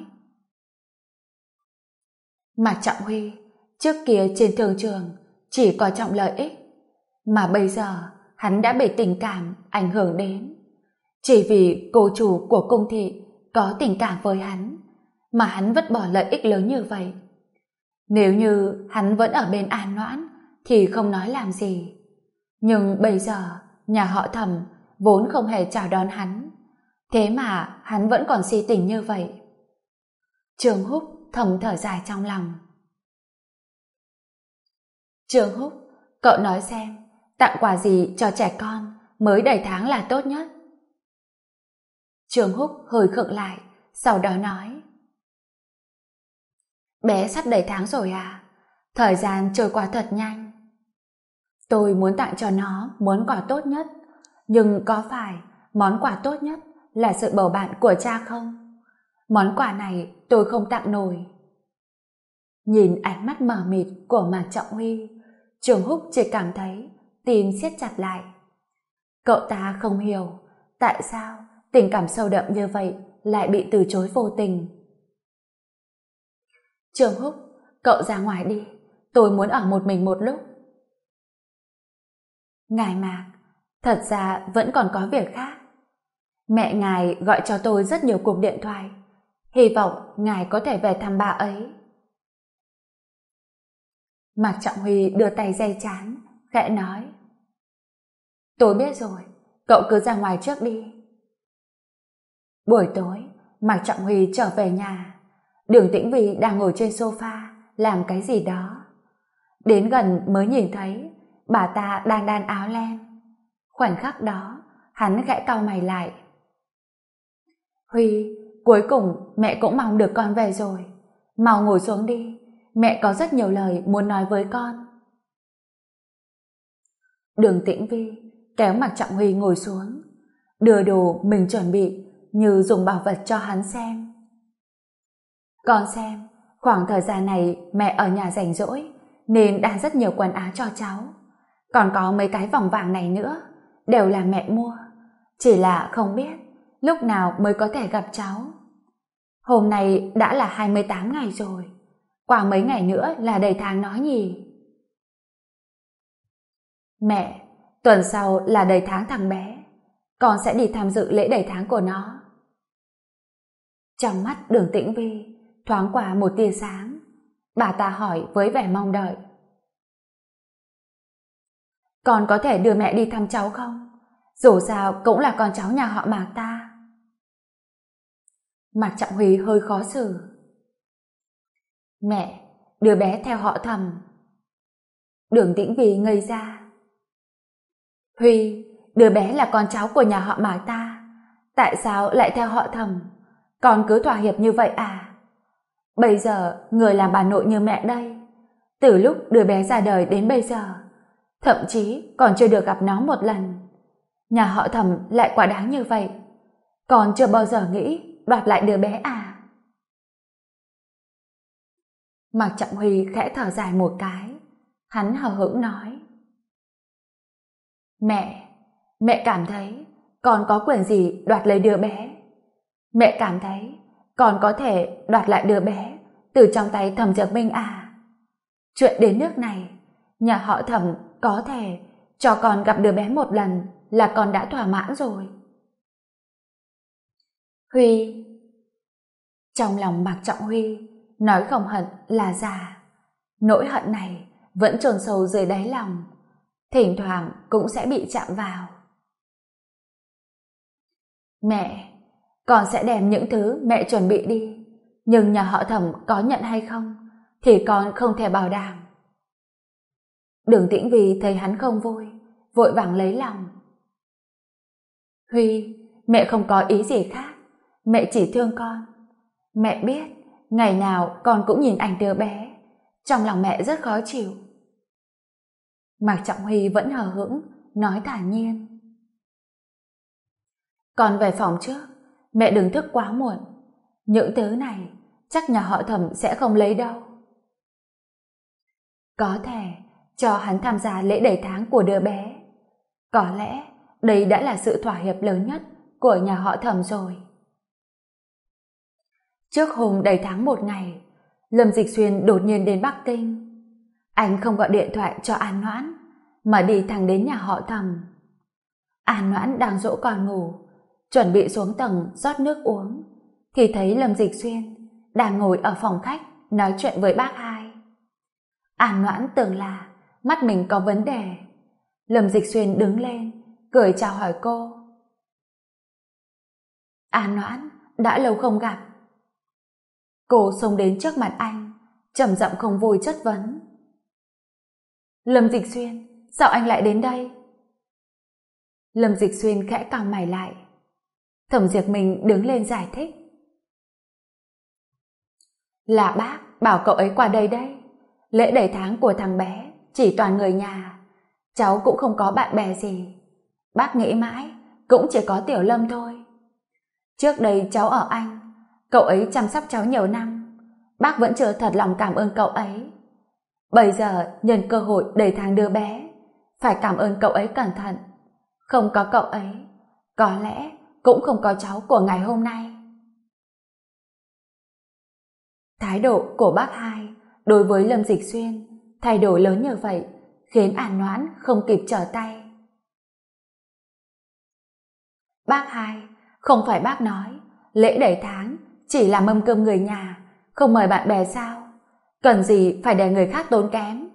Mạc Trọng Huy trước kia trên thương trường chỉ coi trọng lợi ích, mà bây giờ hắn đã bị tình cảm ảnh hưởng đến. Chỉ vì cô chủ của Cung thị có tình cảm với hắn, mà hắn vứt bỏ lợi ích lớn như vậy. Nếu như hắn vẫn ở bên An Noãn thì không nói làm gì. Nhưng bây giờ nhà họ Thẩm vốn không hề chào đón hắn, thế mà hắn vẫn còn si tình như vậy. Trương Húc thầm thở dài trong lòng. Trương Húc, cậu nói xem, tặng quà gì cho trẻ con mới đầy tháng là tốt nhất? Trương Húc hơi khựng lại, sau đó nói. Bé sắp đầy tháng rồi à? Thời gian trôi qua thật nhanh. Tôi muốn tặng cho nó món quà tốt nhất, nhưng có phải món quà tốt nhất là sự bầu bạn của cha không? Món quà này tôi không tặng nổi. Nhìn ánh mắt mờ mịt của Mạc Trọng Huy, Trương Húc chỉ cảm thấy tim siết chặt lại. Cậu ta không hiểu tại sao tình cảm sâu đậm như vậy lại bị từ chối vô tình. Trương Húc, cậu ra ngoài đi, tôi muốn ở một mình một lúc. Ngài Mạc, thật ra vẫn còn có việc khác. Mẹ ngài gọi cho tôi rất nhiều cuộc điện thoại, hy vọng ngài có thể về thăm bà ấy. Mạc Trọng Huy đưa tay day trán, khẽ nói. Tôi biết rồi, cậu cứ ra ngoài trước đi. Buổi tối, Mạc Trọng Huy trở về nhà. Đường Tĩnh Vy đang ngồi trên sofa làm cái gì đó. Đến gần mới nhìn thấy bà ta đang đan áo len. Khoảnh khắc đó, hắn khẽ cau mày lại. Huy, cuối cùng mẹ cũng mong được con về rồi. Mau ngồi xuống đi, mẹ có rất nhiều lời muốn nói với con. Đường Tĩnh Vy kéo Mạc Trọng Huy ngồi xuống, đưa đồ mình chuẩn bị như dùng bảo vật cho hắn xem. Con xem, khoảng thời gian này mẹ ở nhà rảnh rỗi nên đan rất nhiều quần áo cho cháu. Còn có mấy cái vòng vàng này nữa, đều là mẹ mua. Chỉ là không biết lúc nào mới có thể gặp cháu. Hôm nay đã là 28 ngày rồi, qua mấy ngày nữa là đầy tháng nói nhỉ. Mẹ, tuần sau là đầy tháng thằng bé, con sẽ đi tham dự lễ đầy tháng của nó. Trong mắt Đường Tĩnh Vy thoáng qua một tia sáng. Bà ta hỏi với vẻ mong đợi. Con có thể đưa mẹ đi thăm cháu không? Dù sao cũng là con cháu nhà họ Mạc ta. Mạc Trọng Huy hơi khó xử. Mẹ, đứa bé theo họ Thẩm. Đường Tĩnh Vy ngây ra. Huy, đứa bé là con cháu của nhà họ Mạc ta, tại sao lại theo họ Thẩm? Con cứ thỏa hiệp như vậy à? Bây giờ người làm bà nội như mẹ đây, từ lúc đứa bé ra đời đến bây giờ, thậm chí còn chưa được gặp nó một lần. Nhà họ Thẩm lại quá đáng như vậy, con chưa bao giờ nghĩ đoạt lại đứa bé à? Mạc Trọng Huy khẽ thở dài một cái, hắn hờ hững nói. Mẹ cảm thấy con có quyền gì đoạt lấy đứa bé? Mẹ cảm thấy con có thể đoạt lại đứa bé từ trong tay Thẩm Dược Minh à? Chuyện đến nước này, nhà họ Thẩm có thể cho con gặp đứa bé một lần là con đã thỏa mãn rồi. Huy. Trong lòng Mạc Trọng Huy nói không hận là giả. Nỗi hận này vẫn chôn sâu dưới đáy lòng, thỉnh thoảng cũng sẽ bị chạm vào. Mẹ, con sẽ đem những thứ mẹ chuẩn bị đi, nhưng nhà họ Thẩm có nhận hay không thì con không thể bảo đảm. Đường Tĩnh Vy thấy hắn không vui, vội vàng lấy lòng. Huy, mẹ không có ý gì khác, mẹ chỉ thương con. Mẹ biết ngày nào con cũng nhìn ảnh đứa bé, trong lòng mẹ rất khó chịu. Mạc Trọng Huy vẫn hờ hững, nói thản nhiên. Con về phòng trước, mẹ đừng thức quá muộn, Những thứ này chắc nhà họ Thẩm sẽ không lấy đâu. Có thể cho hắn tham gia lễ đầy tháng của đứa bé. Có lẽ đây đã là sự thỏa hiệp lớn nhất của nhà họ Thẩm rồi. Trước hôm đầy tháng một ngày, Lâm Dịch Xuyên đột nhiên đến Bắc Kinh. Anh không gọi điện thoại cho An Noãn, mà đi thẳng đến nhà họ Thẩm. An Noãn đang dỗ con ngủ, chuẩn bị xuống tầng rót nước uống, thì thấy Lâm Dịch Xuyên đang ngồi ở phòng khách nói chuyện với bác hai. An Noãn tưởng là mắt mình có vấn đề. Lâm Dịch Xuyên đứng lên, cười chào hỏi cô. An Noãn, đã lâu không gặp. Cô xông đến trước mặt anh, trầm giọng không vui chất vấn. Lâm Dịch Xuyên, sao anh lại đến đây? Lâm Dịch Xuyên khẽ cau mày lại. Thẩm Diệp Minh đứng lên giải thích. Là bác bảo cậu ấy qua đây đấy. Lễ đầy tháng của thằng bé chỉ toàn người nhà, cháu cũng không có bạn bè gì. Bác nghĩ mãi cũng chỉ có Tiểu Lâm thôi. Trước đây cháu ở Anh, cậu ấy chăm sóc cháu nhiều năm, bác vẫn chưa thật lòng cảm ơn cậu ấy. Bây giờ nhân cơ hội đầy tháng đứa bé, phải cảm ơn cậu ấy cẩn thận. Không có cậu ấy, có lẽ cũng không có cháu của ngày hôm nay. Thái độ của bác hai đối với Lâm Dịch Xuyên thay đổi lớn như vậy, khiến An Noãn không kịp trở tay. Bác hai, không phải bác nói lễ đầy tháng chỉ là mâm cơm người nhà, không mời bạn bè sao? Cần gì phải để người khác tốn kém?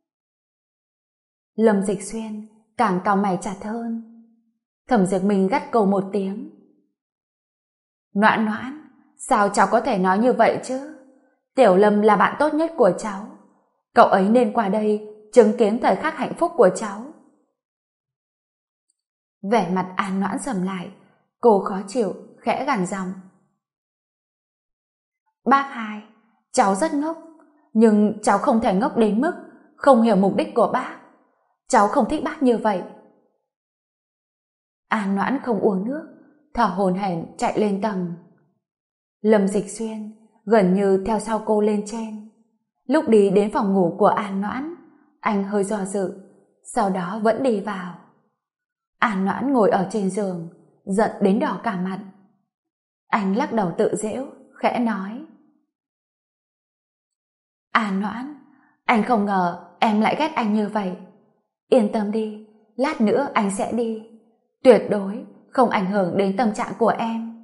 Lâm Dịch Xuyên càng cau mày chặt hơn. Thẩm Diệp Minh gắt câu một tiếng. Noãn Noãn, sao cháu có thể nói như vậy chứ? Tiểu Lâm là bạn tốt nhất của cháu, cậu ấy nên qua đây chứng kiến thời khắc hạnh phúc của cháu. Vẻ mặt An Noãn sầm lại, cô khó chịu, khẽ gằn giọng. Bác hai, cháu rất ngốc, nhưng cháu không thể ngốc đến mức không hiểu mục đích của bác. Cháu không thích bác như vậy. An Noãn không uống nước, thở hổn hển chạy lên tầng. Lâm Dịch Xuyên gần như theo sau cô lên trên. Lúc đi đến phòng ngủ của An Noãn, anh hơi do dự, sau đó vẫn đi vào. An Noãn ngồi ở trên giường, giận đến đỏ cả mặt. Anh lắc đầu tự giễu, khẽ nói. An Noãn, anh không ngờ em lại ghét anh như vậy. Yên tâm đi, lát nữa anh sẽ đi. Tuyệt đối không ảnh hưởng đến tâm trạng của em.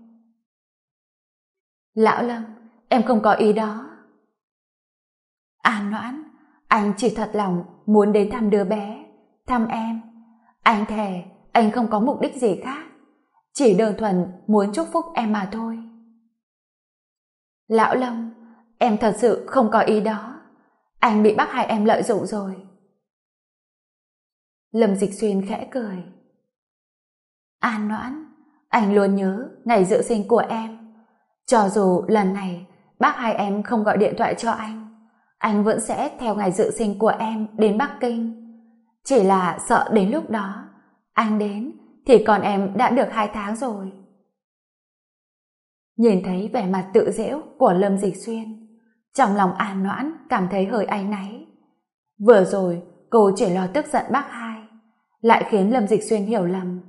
Lão Lâm, em không có ý đó. An Noãn, anh chỉ thật lòng muốn đến thăm đứa bé, thăm em. Anh thề anh không có mục đích gì khác, chỉ đơn thuần muốn chúc phúc em mà thôi. Lão Lâm, em thật sự không có ý đó. Anh bị bác hai em lợi dụng rồi. Lâm Dịch Xuyên khẽ cười. An Noãn, anh luôn nhớ ngày giỗ sinh của em. Cho dù lần này bác hai em không gọi điện thoại cho anh vẫn sẽ theo ngày giỗ sinh của em đến Bắc Kinh. Chỉ là sợ đến lúc đó anh đến thì con em đã được 2 tháng rồi. Nhìn thấy vẻ mặt tự giễu của Lâm Dịch Xuyên, trong lòng An Noãn cảm thấy hơi áy náy. Vừa rồi cô chỉ lo tức giận bác hai, lại khiến Lâm Dịch Xuyên hiểu lầm.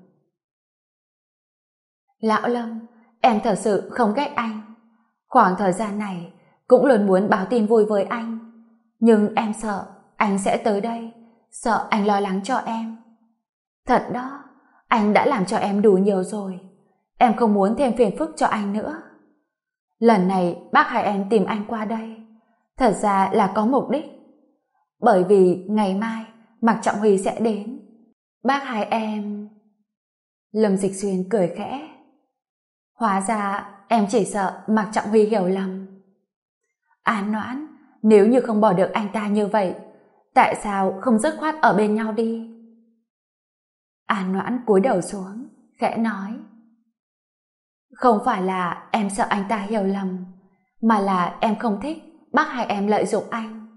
Lão Lâm, em thật sự không ghét anh. Khoảng thời gian này cũng luôn muốn báo tin vui với anh, nhưng em sợ anh sẽ tới đây, sợ anh lo lắng cho em. Thật đó, anh đã làm cho em đủ nhiều rồi, em không muốn thêm phiền phức cho anh nữa. Lần này bác hai em tìm anh qua đây thật ra là có mục đích, bởi vì ngày mai Mạc Trọng Huy sẽ đến. Bác hai em... Lâm Dịch Xuyên cười khẽ. Hóa ra em chỉ sợ Mạc Trọng Huy hiểu lầm. An Noãn, nếu như không bỏ được anh ta như vậy, tại sao không dứt khoát ở bên nhau đi? An Noãn cúi đầu xuống, khẽ nói. Không phải là em sợ anh ta hiểu lầm, mà là em không thích bác hai em lợi dụng anh.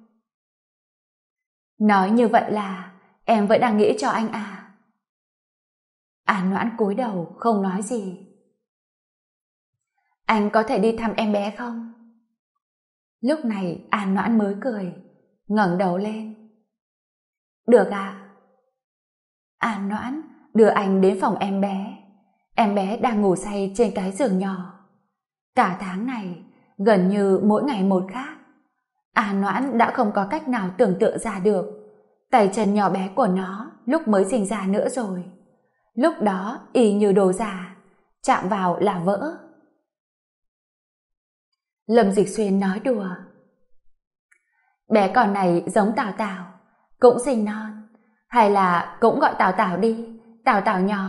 Nói như vậy là em vẫn đang nghĩ cho anh à? An Noãn cúi đầu không nói gì. Anh có thể đi thăm em bé không? Lúc này An Noãn mới cười, ngẩng đầu lên. Được ạ. An Noãn đưa anh đến phòng em bé. Em bé đang ngủ say trên cái giường nhỏ. Cả tháng này, gần như mỗi ngày một khác. An Noãn đã không có cách nào tưởng tượng ra được tay chân nhỏ bé của nó lúc mới sinh ra nữa rồi. Lúc đó y như đồ già, chạm vào là vỡ. Lâm Dịch Xuyên nói đùa. Bé con này giống Tào Tào, cũng sinh non, hay là cũng gọi Tào Tào đi, Tào Tào nhỏ.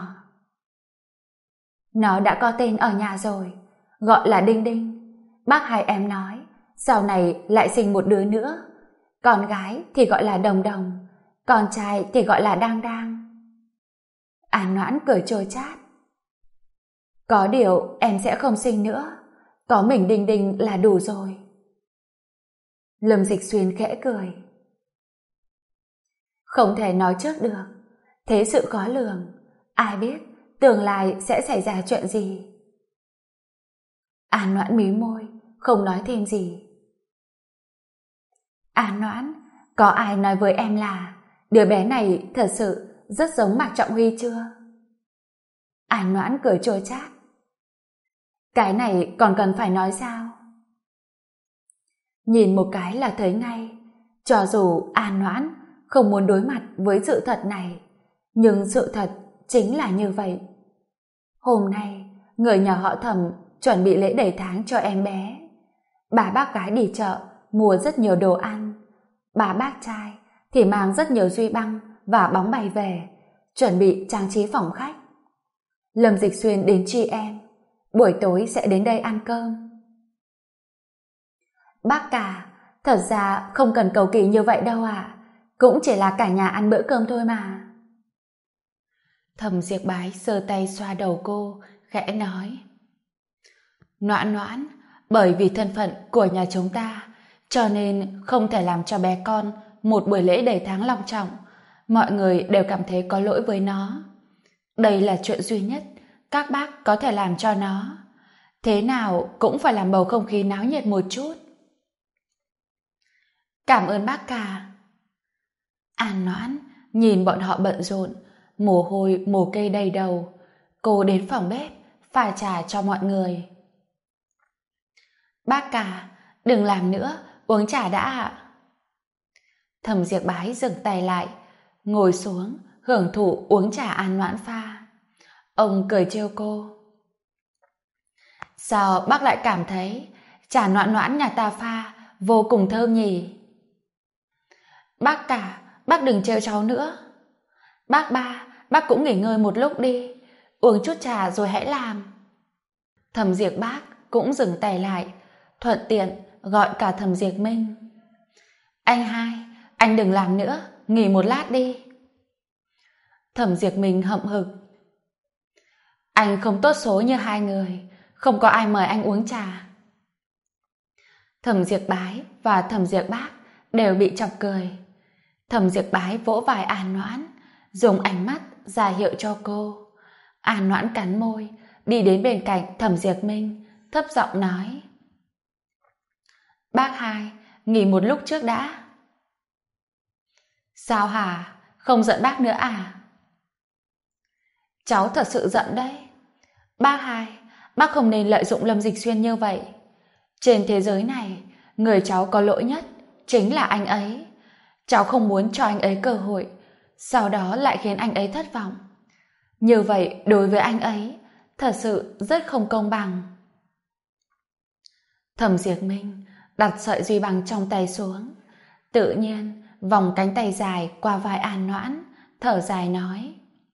Nó đã có tên ở nhà rồi, gọi là Đinh Đinh. Bác hai em nói sau này lại sinh một đứa nữa, con gái thì gọi là Đồng Đồng, con trai thì gọi là Đang Đang. An Noãn cười trôi chát. Có điều em sẽ không sinh nữa, có mình Đinh Đinh là đủ rồi. Lâm Dịch Xuyên khẽ cười. Không thể nói trước được, thế sự khó lường, ai biết tương lai sẽ xảy ra chuyện gì. An Noãn mí môi, không nói thêm gì. An Noãn, có ai nói với em là đứa bé này thật sự rất giống Mạc Trọng Huy chưa? An Noãn cười trôi chát. Cái này còn cần phải nói sao? Nhìn một cái là thấy ngay, cho dù An Noãn không muốn đối mặt với sự thật này, nhưng sự thật chính là như vậy. Hôm nay, người nhà họ Thẩm chuẩn bị lễ đầy tháng cho em bé. Bà bác gái đi chợ mua rất nhiều đồ ăn. Bà bác trai thì mang rất nhiều duy băng và bóng bay về, chuẩn bị trang trí phòng khách. Lâm Dịch Xuyên đến tri em, buổi tối sẽ đến đây ăn cơm. Bác cả, thật ra không cần cầu kỳ như vậy đâu ạ, cũng chỉ là cả nhà ăn bữa cơm thôi mà. Thẩm Diệp Bái giơ tay xoa đầu cô, khẽ nói. Noãn Noãn, bởi vì thân phận của nhà chúng ta, cho nên không thể làm cho bé con một buổi lễ đầy tháng long trọng. Mọi người đều cảm thấy có lỗi với nó. Đây là chuyện duy nhất các bác có thể làm cho nó. Thế nào cũng phải làm bầu không khí náo nhiệt một chút. Cảm ơn bác cả. An Noãn nhìn bọn họ bận rộn, mồ hôi mồ kê đầy đầu. Cô đến phòng bếp pha trà cho mọi người. Bác cả, đừng làm nữa, uống trà đã ạ. Thẩm Diệp Bái dừng tay lại, ngồi xuống hưởng thụ uống trà An Noãn pha. Ông cười trêu cô. Sao bác lại cảm thấy trà Noãn Noãn nhà ta pha vô cùng thơm nhỉ? Bác cả, bác đừng trêu cháu nữa. Bác ba, bác cũng nghỉ ngơi một lúc đi, uống chút trà rồi hãy làm. Thẩm Diệp bác cũng dừng tay lại, thuận tiện gọi cả Thẩm Diệp Minh. Anh hai, anh đừng làm nữa, nghỉ một lát đi. Thẩm Diệp Minh hậm hực. Anh không tốt số như hai người, không có ai mời anh uống trà. Thẩm Diệp Bái và Thẩm Diệp bác đều bị chọc cười. Thẩm Diệp Bái vỗ vai An Noãn, dùng ánh mắt ra hiệu cho cô. An Noãn cắn môi, đi đến bên cạnh Thẩm Diệp Minh, thấp giọng nói. Bác hai, nghỉ một lúc trước đã. Sao hả? Không giận bác nữa à? Cháu thật sự giận đấy. Bác hai, bác không nên lợi dụng Lâm Dịch Xuyên như vậy. Trên thế giới này, người cháu có lỗi nhất chính là anh ấy. Cháu không muốn cho anh ấy cơ hội, sau đó lại khiến anh ấy thất vọng. Như vậy đối với anh ấy thật sự rất không công bằng. Thẩm Diệp Minh đặt sợi duy băng trong tay xuống, tự nhiên vòng cánh tay dài qua vai An Noãn, thở dài nói.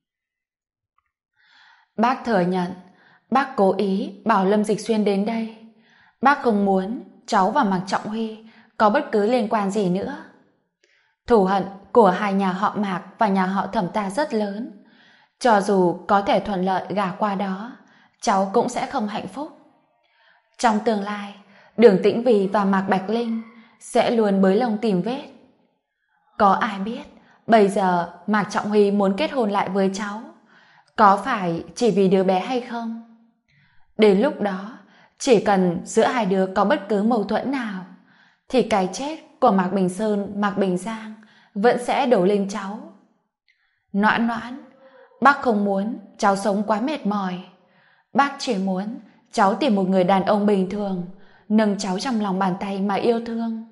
Bác thừa nhận, bác cố ý bảo Lâm Dịch Xuyên đến đây. Bác không muốn cháu và Mạc Trọng Huy có bất cứ liên quan gì nữa. Thù hận của hai nhà họ Mạc và nhà họ Thẩm ta rất lớn. Cho dù có thể thuận lợi gả qua đó, cháu cũng sẽ không hạnh phúc. Trong tương lai, Đường Tĩnh Vì và Mạc Bạch Linh sẽ luôn bới lông tìm vết. Có ai biết bây giờ Mạc Trọng Huy muốn kết hôn lại với cháu, có phải chỉ vì đứa bé hay không? Đến lúc đó, Chỉ cần giữa hai đứa có bất cứ mâu thuẫn nào, thì cái chết của Mạc Bình Sơn, Mạc Bình Giang vẫn sẽ đổ lên cháu. Noãn Noãn, bác không muốn cháu sống quá mệt mỏi. Bác chỉ muốn cháu tìm một người đàn ông bình thường, nâng cháu trong lòng bàn tay mà yêu thương.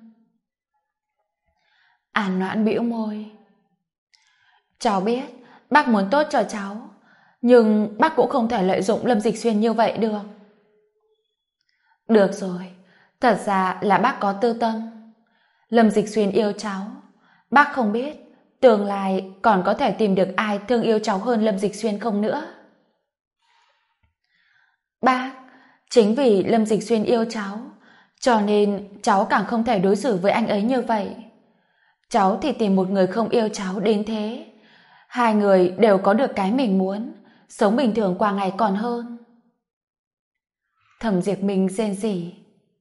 An Noãn bĩu môi. Cháu biết bác muốn tốt cho cháu, nhưng bác cũng không thể lợi dụng Lâm Dịch Xuyên như vậy được. Được rồi, thật ra là bác có tư tâm. Lâm Dịch Xuyên yêu cháu, bác không biết tương lai còn có thể tìm được ai thương yêu cháu hơn Lâm Dịch Xuyên không nữa. Bác, chính vì Lâm Dịch Xuyên yêu cháu, cho nên cháu càng không thể đối xử với anh ấy như vậy. Cháu thì tìm một người không yêu cháu đến thế. Hai người đều có được cái mình muốn, sống bình thường qua ngày còn hơn. Thẩm Diệp Minh rên rỉ.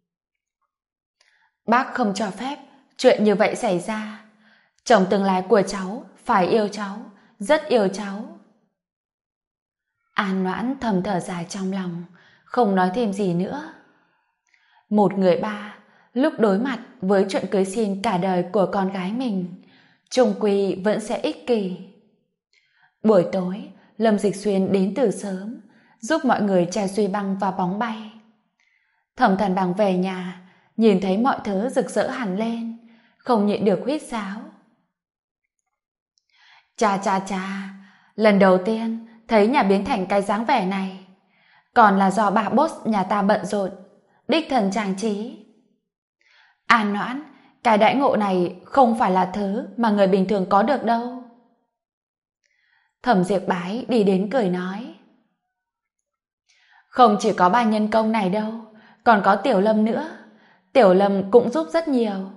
Bác không cho phép chuyện như vậy xảy ra. Chồng tương lai của cháu phải yêu cháu, rất yêu cháu. An Noãn thầm thở dài trong lòng, không nói thêm gì nữa. Một người ba, lúc đối mặt với chuyện cưới xin cả đời của con gái mình, chung quy vẫn sẽ ích kỷ. Buổi tối, Lâm Dịch Xuyên đến từ sớm, giúp mọi người che duy băng và bóng bay. Thẩm Thần Bằng về nhà, nhìn thấy mọi thứ rực rỡ hẳn lên, không nhịn được huýt sáo. Chà chà chà, lần đầu tiên thấy nhà biến thành cái dáng vẻ này. Còn là do bà boss nhà ta bận rộn, đích thần trang trí. An Noãn, cái đãi ngộ này không phải là thứ mà người bình thường có được đâu. Thẩm Diệp Bái đi đến cười nói. Không chỉ có ba nhân công này đâu, còn có Tiểu Lâm nữa. Tiểu Lâm cũng giúp rất nhiều.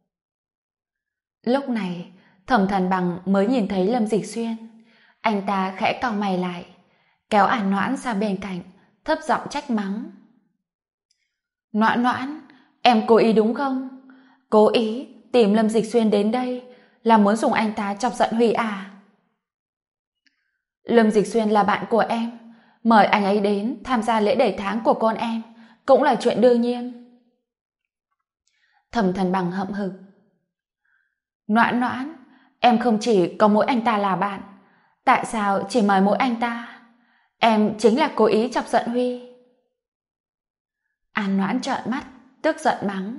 Lúc này, Thẩm Thần Bằng mới nhìn thấy Lâm Dịch Xuyên. Anh ta khẽ cau mày lại, kéo An Noãn ra bên cạnh, thấp giọng trách mắng. Noãn Noãn, em cố ý đúng không? Cố ý tìm Lâm Dịch Xuyên đến đây là muốn dùng anh ta chọc giận Huy à? Lâm Dịch Xuyên là bạn của em, mời anh ấy đến tham gia lễ đẩy tháng của con em cũng là chuyện đương nhiên. Thẩm Thần Bằng hậm hực. Noãn Noãn, em không chỉ có mỗi anh ta là bạn, tại sao chỉ mời mỗi anh ta? Em chính là cố ý chọc giận Huy. An Noãn trợn mắt, tức giận mắng.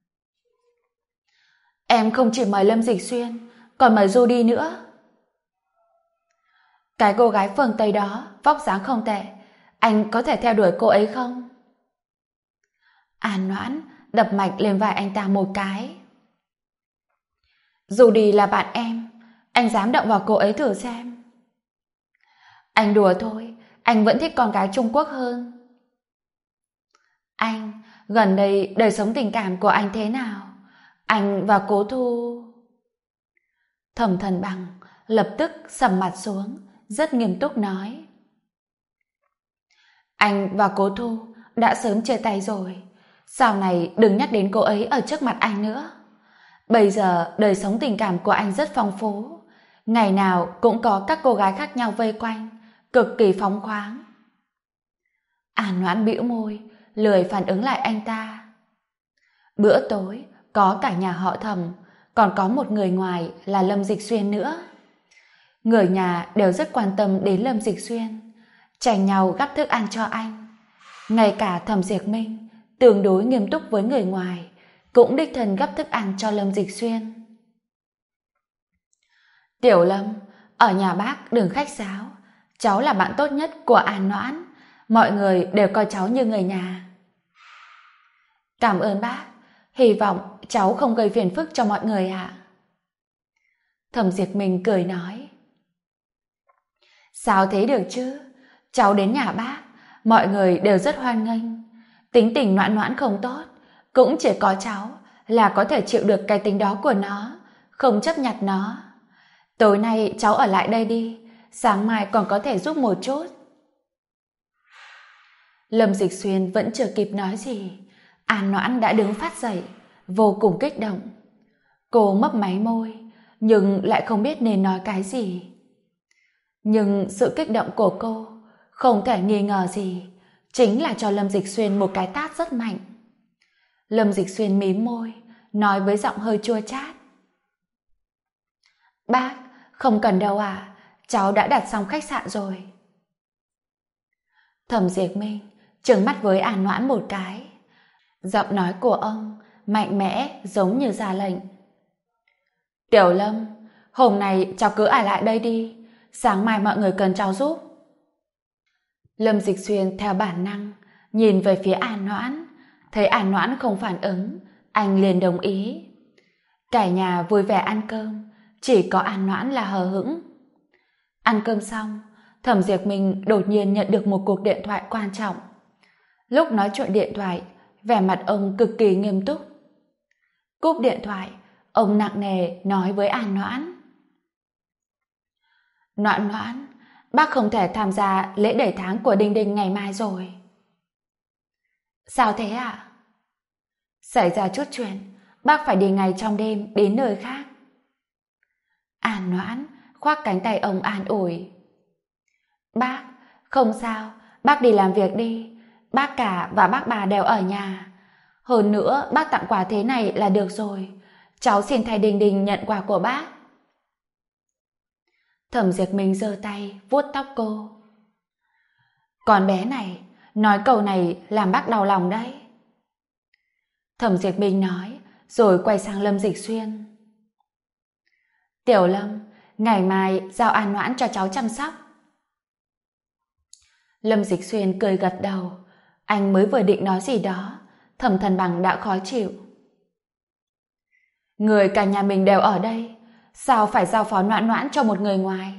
Em không chỉ mời Lâm Dịch Xuyên, còn mời Judy nữa. Cái cô gái phường Tây đó vóc dáng không tệ, anh có thể theo đuổi cô ấy không? An Noãn đập mạnh lên vai anh ta một cái. Judy là bạn em, anh dám động vào cô ấy thử xem. Anh đùa thôi, anh vẫn thích con gái Trung Quốc hơn. Anh, gần đây đời sống tình cảm của anh thế nào? Anh và Cố Thu... Thẩm Thần Bằng lập tức sầm mặt xuống, rất nghiêm túc nói. Anh và Cố Thu đã sớm chia tay rồi. Sau này đừng nhắc đến cô ấy ở trước mặt anh nữa. Bây giờ đời sống tình cảm của anh rất phong phú. Ngày nào cũng có các cô gái khác nhau vây quanh, cực kỳ phóng khoáng. An Noãn bĩu môi, lười phản ứng lại anh ta. Bữa tối có cả nhà họ Thẩm, còn có một người ngoài là Lâm Dịch Xuyên nữa. Người nhà đều rất quan tâm đến Lâm Dịch Xuyên, tranh nhau gắp thức ăn cho anh. Ngay cả Thẩm Diệp Minh, tương đối nghiêm túc với người ngoài, cũng đích thân gắp thức ăn cho Lâm Dịch Xuyên. Tiểu Lâm, ở nhà bác đừng khách sáo. Cháu là bạn tốt nhất của An Noãn, mọi người đều coi cháu như người nhà. Cảm ơn bác, hy vọng cháu không gây phiền phức cho mọi người ạ. Thẩm Diệp Minh cười nói. Sao thế được chứ? Cháu đến nhà bác, mọi người đều rất hoan nghênh. Tính tình Noãn Noãn không tốt, cũng chỉ có cháu là có thể chịu được cái tính đó của nó, không chấp nhặt nó. Tối nay cháu ở lại đây đi, sáng mai còn có thể giúp một chút. Lâm Dịch Xuyên vẫn chưa kịp nói gì, An Noãn đã đứng phát dậy, vô cùng kích động. Cô mấp máy môi, nhưng lại không biết nên nói cái gì. Nhưng sự kích động của cô không thể nghi ngờ gì, chính là cho Lâm Dịch Xuyên một cái tát rất mạnh. Lâm Dịch Xuyên mím môi, nói với giọng hơi chua chát. Bác, không cần đâu ạ, cháu đã đặt xong khách sạn rồi. Thẩm Diệt Minh trừng mắt với An Noãn một cái. Giọng nói của ông mạnh mẽ giống như ra lệnh. Tiểu Lâm, hôm nay cháu cứ ở lại đây đi, sáng mai mọi người cần cháu giúp. Lâm Dịch Xuyên theo bản năng nhìn về phía An Noãn, thấy An Noãn không phản ứng, anh liền đồng ý. Cả nhà vui vẻ ăn cơm, chỉ có An Noãn là hờ hững. Ăn cơm xong, Thẩm Diệt Minh đột nhiên nhận được một cuộc điện thoại quan trọng. Lúc nói chuyện điện thoại, vẻ mặt ông cực kỳ nghiêm túc. Cúp điện thoại, ông nặng nề nói với An Noãn. Noãn Noãn, bác không thể tham gia lễ đẩy tháng của Đinh Đinh ngày mai rồi. Sao thế ạ? Xảy ra chút chuyện, bác phải đi ngay trong đêm đến nơi khác. An Noãn khoác cánh tay ông an ủi. Bác, không sao, bác đi làm việc đi. Bác cả và bác bà đều ở nhà. Hơn nữa, bác tặng quà thế này là được rồi. Cháu xin thay Đinh Đinh nhận quà của bác. Thẩm Diệt Minh giơ tay vuốt tóc cô. Con bé này, nói câu này làm bác đau lòng đấy. Thẩm Diệt Minh nói, rồi quay sang Lâm Dịch Xuyên. Tiểu Lâm, ngày mai giao An Noãn cho cháu chăm sóc. Lâm Dịch Xuyên cười gật đầu. Anh mới vừa định nói gì đó, Thẩm Thần Bằng đã khó chịu. Người cả nhà mình đều ở đây, sao phải giao phó Noãn Noãn cho một người ngoài?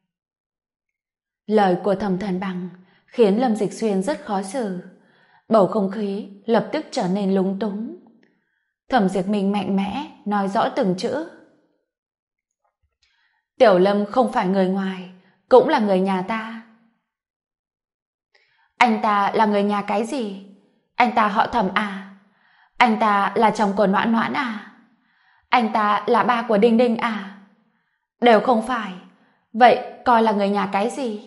Lời của Thẩm Thần Bằng khiến Lâm Dịch Xuyên rất khó xử. Bầu không khí lập tức trở nên lúng túng. Thẩm Diệt Minh mạnh mẽ nói rõ từng chữ. Tiểu Lâm không phải người ngoài, cũng là người nhà ta. Anh ta là người nhà cái gì? Anh ta họ Thẩm à? Anh ta là chồng của Noãn Noãn à? Anh ta là ba của Đinh Đinh à? Đều không phải. Vậy coi là người nhà cái gì?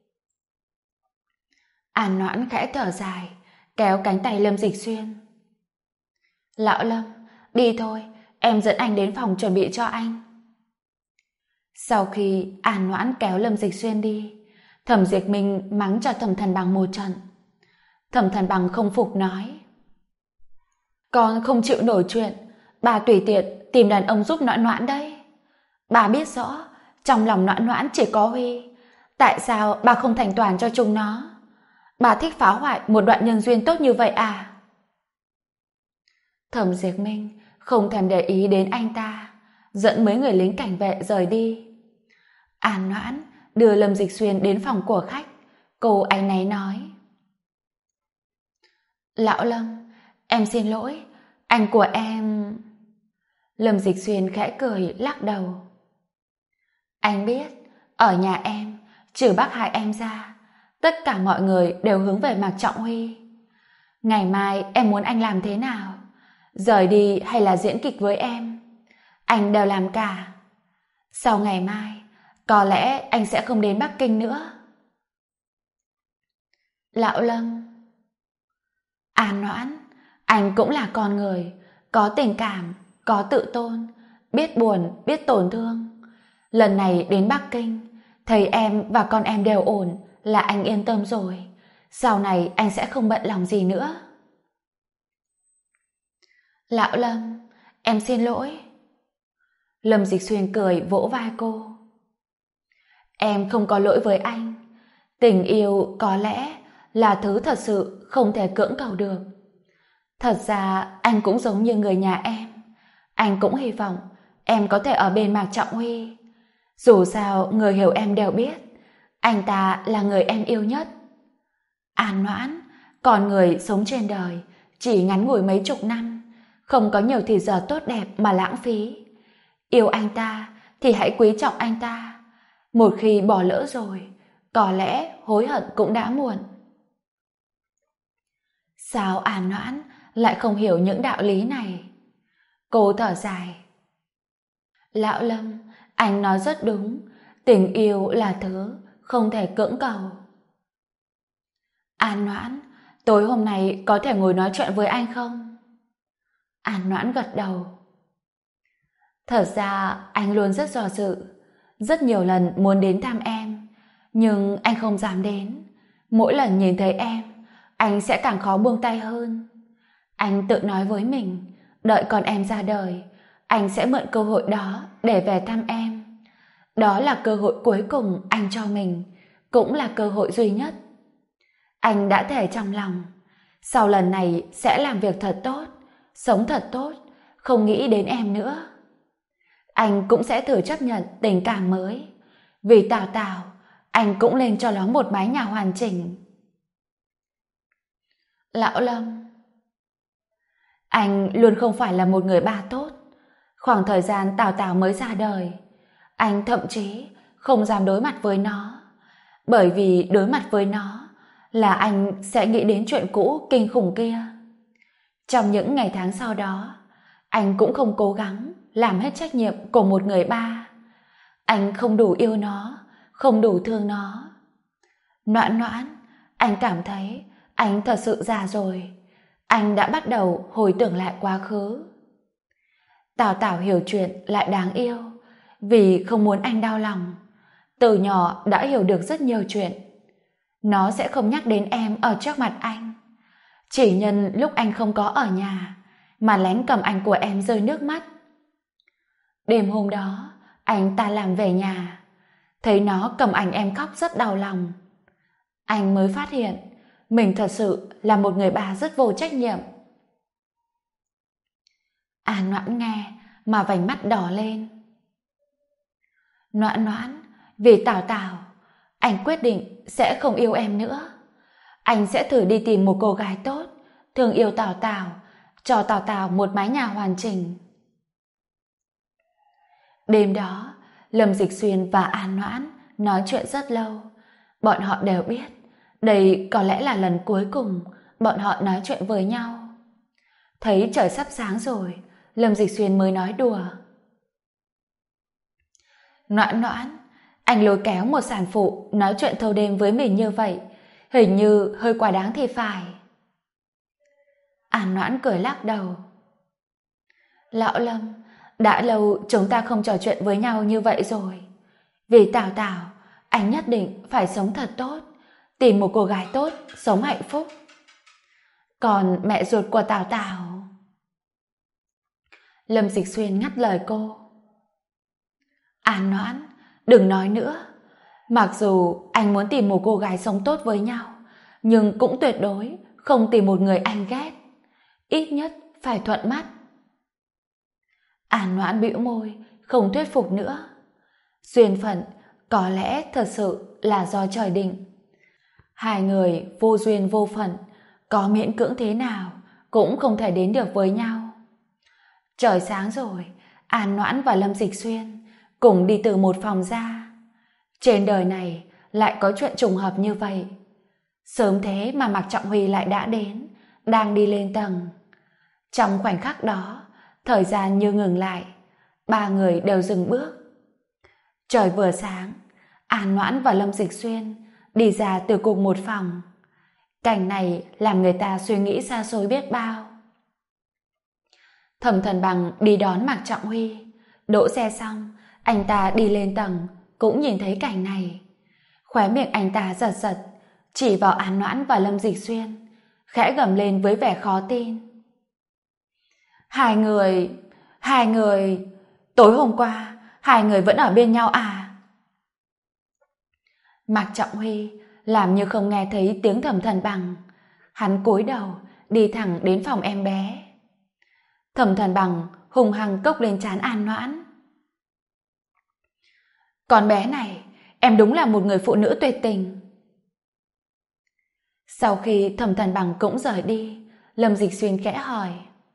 An Noãn khẽ thở dài, kéo cánh tay Lâm Dịch Xuyên. Lão Lâm, đi thôi, em dẫn anh đến phòng chuẩn bị cho anh. Sau khi An Noãn kéo Lâm Dịch Xuyên đi, Thẩm Diệt Minh mắng cho Thẩm Thần Bằng một trận. Thẩm Thần Bằng không phục nói. Con không chịu nổi chuyện, bà tùy tiện tìm đàn ông giúp Noãn Noãn đấy. Bà biết rõ, trong lòng Noãn Noãn chỉ có Huy. Tại sao bà không thành toàn cho chúng nó? Bà thích phá hoại một đoạn nhân duyên tốt như vậy à? Thẩm Diệt Minh không thèm để ý đến anh ta, dẫn mấy người lính cảnh vệ rời đi. An Noãn đưa Lâm Dịch Xuyên đến phòng của khách. Cô áy náy nói. Lão Lâm, em xin lỗi, anh của em... Lâm Dịch Xuyên khẽ cười lắc đầu. Anh biết, ở nhà em, trừ bác hai em ra, tất cả mọi người đều hướng về Mạc Trọng Huy. Ngày mai em muốn anh làm thế nào? Rời đi hay là diễn kịch với em? Anh đều làm cả. Sau ngày mai, có lẽ anh sẽ không đến Bắc Kinh nữa. Lão Lâm. An Noãn, anh cũng là con người, có tình cảm, có tự tôn, biết buồn, biết tổn thương. Lần này đến Bắc Kinh, thấy em và con em đều ổn là anh yên tâm rồi. Sau này anh sẽ không bận lòng gì nữa. Lão Lâm, em xin lỗi. Lâm Dịch Xuyên cười vỗ vai cô. Em không có lỗi với anh. Tình yêu có lẽ là thứ thật sự không thể cưỡng cầu được. Thật ra anh cũng giống như người nhà em. Anh cũng hy vọng em có thể ở bên Mạc Trọng Huy. Dù sao người hiểu em đều biết anh ta là người em yêu nhất. An Noãn, con người sống trên đời chỉ ngắn ngủi mấy chục năm, không có nhiều thì giờ tốt đẹp mà lãng phí. Yêu anh ta thì hãy quý trọng anh ta. Một khi bỏ lỡ rồi, có lẽ hối hận cũng đã muộn. Sao An Noãn lại không hiểu những đạo lý này? Cô thở dài. Lão Lâm, anh nói rất đúng. Tình yêu là thứ không thể cưỡng cầu. An Noãn, Tối hôm nay có thể ngồi nói chuyện với anh không? An Noãn gật đầu. Thật ra anh luôn rất do dự, rất nhiều lần muốn đến thăm em, nhưng anh không dám đến. Mỗi lần nhìn thấy em, anh sẽ càng khó buông tay hơn. Anh tự nói với mình, đợi con em ra đời, anh sẽ mượn cơ hội đó để về thăm em. Đó là cơ hội cuối cùng anh cho mình, cũng là cơ hội duy nhất. Anh đã thề trong lòng, sau lần này sẽ làm việc thật tốt, sống thật tốt, không nghĩ đến em nữa. Anh cũng sẽ thử chấp nhận tình cảm mới. Vì Tào Tào, anh cũng lên cho nó một mái nhà hoàn chỉnh. Lão Lâm, anh luôn không phải là một người ba tốt. Khoảng thời gian Tào Tào mới ra đời, anh thậm chí không dám đối mặt với nó, bởi vì đối mặt với nó là anh sẽ nghĩ đến chuyện cũ kinh khủng kia. Trong những ngày tháng sau đó, anh cũng không cố gắng làm hết trách nhiệm của một người ba. Anh không đủ yêu nó, không đủ thương nó. Noãn Noãn, anh cảm thấy anh thật sự già rồi. Anh đã bắt đầu hồi tưởng lại quá khứ. Tào Tào hiểu chuyện lại đáng yêu, vì không muốn anh đau lòng. Từ nhỏ đã hiểu được rất nhiều chuyện. Nó sẽ không nhắc đến em ở trước mặt anh. Chỉ nhân lúc anh không có ở nhà mà lén cầm ảnh của em rơi nước mắt. Đêm hôm đó, anh ta làm về nhà, thấy nó cầm ảnh em khóc rất đau lòng. Anh mới phát hiện mình thật sự là một người bà rất vô trách nhiệm. An Noãn nghe mà vành mắt đỏ lên. Noãn Noãn, vì Tào Tào, anh quyết định sẽ không yêu em nữa. Anh sẽ thử đi tìm một cô gái tốt, thương yêu Tào Tào, cho Tào Tào một mái nhà hoàn chỉnh. Đêm đó, Lâm Dịch Xuyên và An Noãn nói chuyện rất lâu. Bọn họ đều biết đây có lẽ là lần cuối cùng bọn họ nói chuyện với nhau. Thấy trời sắp sáng rồi, Lâm Dịch Xuyên mới nói đùa. Noãn Noãn, anh lôi kéo một sản phụ nói chuyện thâu đêm với mình như vậy, hình như hơi quá đáng thì phải. An Noãn cười lắc đầu. Lão Lâm, đã lâu chúng ta không trò chuyện với nhau như vậy rồi. Vì Tào Tào, anh nhất định phải sống thật tốt, tìm một cô gái tốt, sống hạnh phúc. Còn mẹ ruột của Tào Tào... Lâm Dịch Xuyên ngắt lời cô. An Noãn, đừng nói nữa. Mặc dù anh muốn tìm một cô gái sống tốt với nhau, nhưng cũng tuyệt đối không tìm một người anh ghét. Ít nhất phải thuận mắt. An Noãn bĩu môi, không thuyết phục nữa. Duyên phận có lẽ thật sự là do trời định. Hai người vô duyên vô phận, có miễn cưỡng thế nào cũng không thể đến được với nhau. Trời sáng rồi, An Noãn và Lâm Dịch Xuyên cùng đi từ một phòng ra. Trên đời này lại có chuyện trùng hợp như vậy. Sớm thế mà Mạc Trọng Huy lại đã đến, đang đi lên tầng. Trong khoảnh khắc đó, thời gian như ngừng lại, ba người đều dừng bước. Trời vừa sáng, An Noãn và Lâm Dịch Xuyên đi ra từ cùng một phòng. Cảnh này làm người ta suy nghĩ xa xôi biết bao. Thẩm Thần Bằng đi đón Mạc Trọng Huy. Đỗ xe xong, anh ta đi lên tầng, cũng nhìn thấy cảnh này. Khóe miệng anh ta giật giật, chỉ vào An Noãn và Lâm Dịch Xuyên, khẽ gầm lên với vẻ khó tin. Hai người, tối hôm qua, hai người vẫn ở bên nhau à? Mạc Trọng Huy làm như không nghe thấy tiếng Thẩm Thần Bằng. Hắn cúi đầu, đi thẳng đến phòng em bé. Thẩm Thần Bằng hùng hăng cốc lên trán An Noãn. Con bé này, em đúng là một người phụ nữ tuyệt tình. Sau khi Thẩm Thần Bằng cũng rời đi, Lâm Dịch Xuyên khẽ hỏi.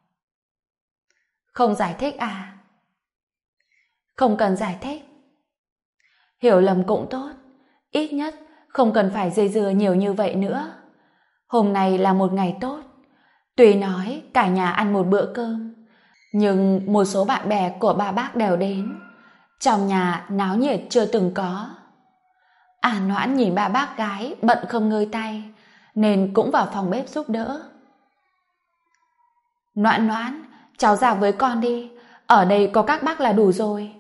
Không giải thích à? Không cần giải thích. Hiểu lầm cũng tốt, ít nhất không cần phải dây dưa nhiều như vậy nữa. Hôm nay là một ngày tốt. Tuy nói cả nhà ăn một bữa cơm, nhưng một số bạn bè của ba bác đều đến. Trong nhà náo nhiệt chưa từng có. An Noãn nhìn ba bác gái bận không ngơi tay, nên cũng vào phòng bếp giúp đỡ. Noãn Noãn, cháu ra với con đi, ở đây có các bác là đủ rồi.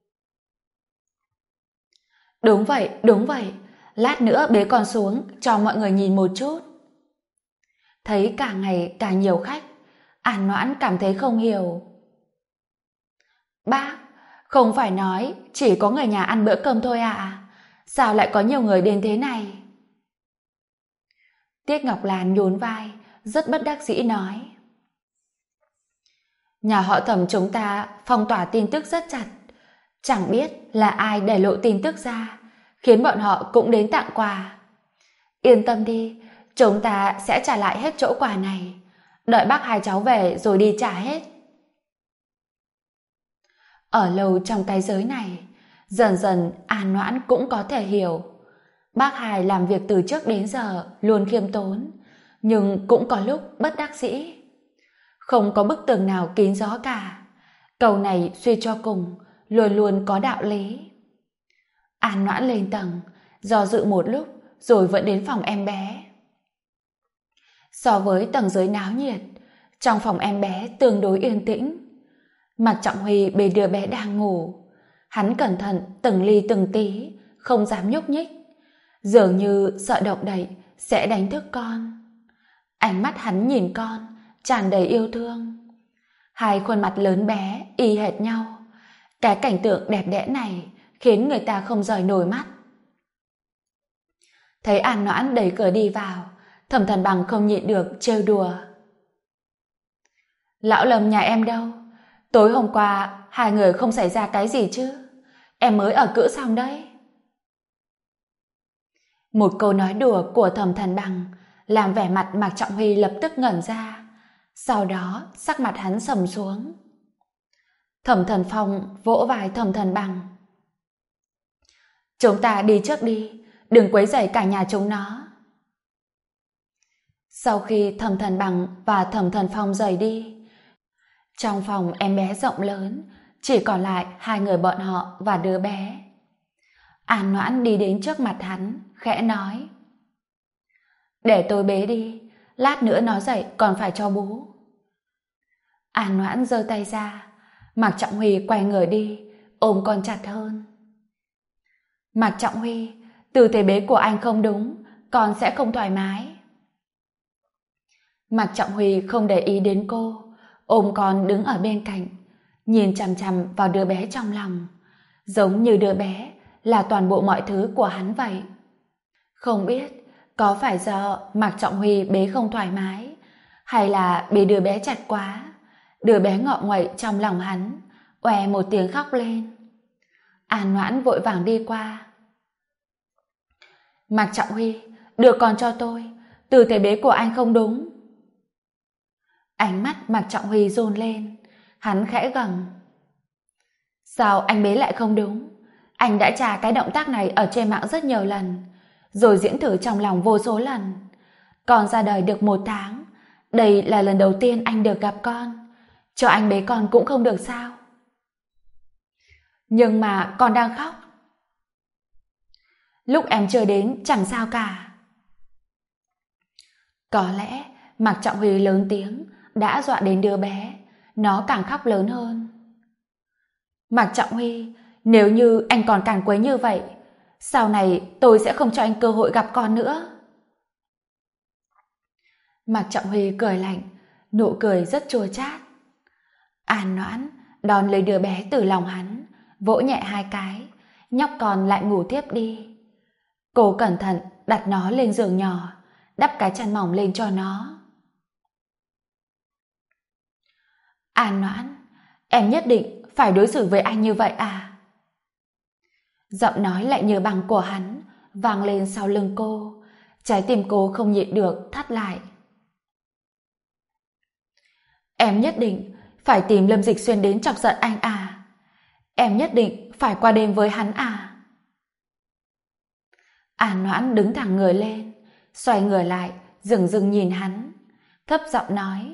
Đúng vậy, lát nữa bế con xuống cho mọi người nhìn một chút. Thấy càng ngày càng nhiều khách, An Noãn cảm thấy không hiểu. Bác, không phải nói chỉ có người nhà ăn bữa cơm thôi à? Sao lại có nhiều người đến thế này? Tiết Ngọc Lan nhún vai, rất bất đắc dĩ nói. Nhà họ Thẩm chúng ta phong tỏa tin tức rất chặt. Chẳng biết là ai để lộ tin tức ra, khiến bọn họ cũng đến tặng quà. Yên tâm đi, chúng ta sẽ trả lại hết chỗ quà này. Đợi bác hai cháu về rồi đi trả hết. Ở lâu trong cái giới này, dần dần An Noãn cũng có thể hiểu. Bác hai làm việc từ trước đến giờ luôn khiêm tốn, nhưng cũng có lúc bất đắc dĩ. Không có bức tường nào kín gió cả. Câu này suy cho cùng luôn luôn có đạo lý. An Noãn lên tầng, do dự một lúc rồi vẫn đến phòng em bé. So với tầng dưới náo nhiệt, trong phòng em bé tương đối yên tĩnh. Mạc Trọng Huy bế đứa bé đang ngủ. Hắn cẩn thận từng ly từng tí, không dám nhúc nhích, dường như sợ động đậy sẽ đánh thức con. Ánh mắt hắn nhìn con tràn đầy yêu thương. Hai khuôn mặt lớn bé y hệt nhau. Cái cảnh tượng đẹp đẽ này khiến người ta không rời nổi mắt. Thấy An Noãn đẩy cửa đi vào, Thẩm Thần Bằng không nhịn được trêu đùa. Lão Lâm nhà em đâu? Tối hôm qua hai người không xảy ra cái gì chứ? Em mới ở cữ xong đấy. Một câu nói đùa của Thẩm Thần Bằng làm vẻ mặt Mạc Trọng Huy lập tức ngẩn ra. Sau đó sắc mặt hắn sầm xuống. Thẩm Thần Phong vỗ vai Thẩm Thần Bằng. Chúng ta đi trước đi, đừng quấy rầy cả nhà chúng nó. Sau khi Thẩm Thần Bằng và Thẩm Thần Phong rời đi, trong phòng em bé rộng lớn chỉ còn lại hai người bọn họ và đứa bé. An Noãn đi đến trước mặt hắn, khẽ nói: Để tôi bế đi, lát nữa nó dậy còn phải cho bú. An Noãn giơ tay ra, Mạc Trọng Huy quay người đi, ôm con chặt hơn. Mạc Trọng Huy, tư thế bế của anh không đúng, con sẽ không thoải mái. Mạc Trọng Huy không để ý đến cô, ôm con đứng ở bên cạnh, nhìn chằm chằm vào đứa bé trong lòng, giống như đứa bé là toàn bộ mọi thứ của hắn vậy. Không biết có phải do Mạc Trọng Huy bế không thoải mái, hay là bị đứa bé chặt quá, đứa bé ngọ nguậy trong lòng hắn, oe một tiếng khóc lên. An Noãn vội vàng đi qua. Mạc Trọng Huy, đưa con cho tôi, tư thế bế của anh không đúng. Ánh mắt Mạc Trọng Huy run lên, hắn khẽ gầm. Sao anh bế lại không đúng? Anh đã tra cái động tác này ở trên mạng rất nhiều lần, rồi diễn thử trong lòng vô số lần. Con ra đời được 1 tháng, đây là lần đầu tiên anh được gặp con. Cho anh bế con cũng không được sao? Nhưng mà con đang khóc. Lúc em chưa đến chẳng sao cả. Có lẽ Mạc Trọng Huy lớn tiếng đã dọa đến đứa bé, nó càng khóc lớn hơn. Mạc Trọng Huy, nếu như anh còn càn quấy như vậy, sau này tôi sẽ không cho anh cơ hội gặp con nữa. Mạc Trọng Huy cười lạnh, nụ cười rất chua chát. An Noãn đón lấy đứa bé từ lòng hắn, vỗ nhẹ 2 cái, nhóc con lại ngủ tiếp đi. Cô cẩn thận đặt nó lên giường nhỏ, đắp cái chăn mỏng lên cho nó. An Noãn, em nhất định phải đối xử với anh như vậy à? Giọng nói lại như bằng của hắn vang lên sau lưng cô, trái tim cô không nhịn được thắt lại. Em nhất định phải tìm Lâm Dịch Xuyên đến chọc giận anh à? Em nhất định phải qua đêm với hắn à? An Noãn đứng thẳng người lên, xoay người lại, dừng dừng nhìn hắn, thấp giọng nói: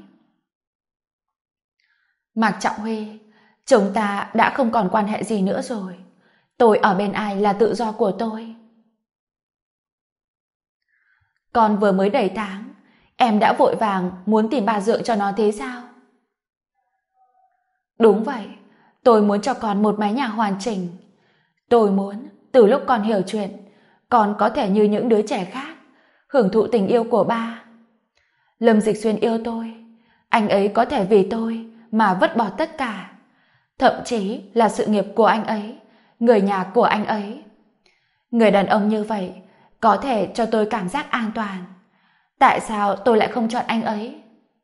Mạc Trọng Huy, chúng ta đã không còn quan hệ gì nữa rồi. Tôi ở bên ai là tự do của tôi. Con vừa mới đầy tháng, em đã vội vàng muốn tìm bà dượng cho nó thế sao? Đúng vậy, tôi muốn cho con một mái nhà hoàn chỉnh. Tôi muốn, từ lúc con hiểu chuyện, con có thể như những đứa trẻ khác, hưởng thụ tình yêu của ba. Lâm Dịch Xuyên yêu tôi, anh ấy có thể vì tôi mà vứt bỏ tất cả, thậm chí là sự nghiệp của anh ấy, người nhà của anh ấy. Người đàn ông như vậy có thể cho tôi cảm giác an toàn. Tại sao tôi lại không chọn anh ấy?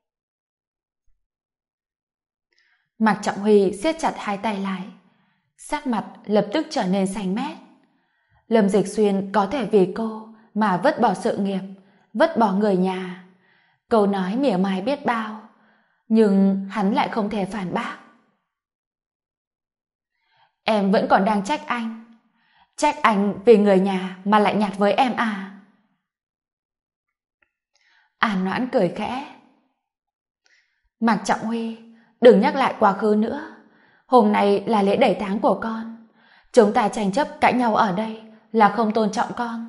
Mạc Trọng Huy siết chặt hai tay lại, sắc mặt lập tức trở nên xanh mét. Lâm Dịch Xuyên có thể vì cô mà vứt bỏ sự nghiệp, vứt bỏ người nhà. Câu nói mỉa mai biết bao, nhưng hắn lại không thể phản bác. Em vẫn còn đang trách anh. Trách anh vì người nhà mà lại nhạt với em à? An Noãn cười khẽ. Mạc Trọng Huy, đừng nhắc lại quá khứ nữa. Hôm nay là lễ đẩy tháng của con. Chúng ta tranh chấp cãi nhau ở đây là không tôn trọng con.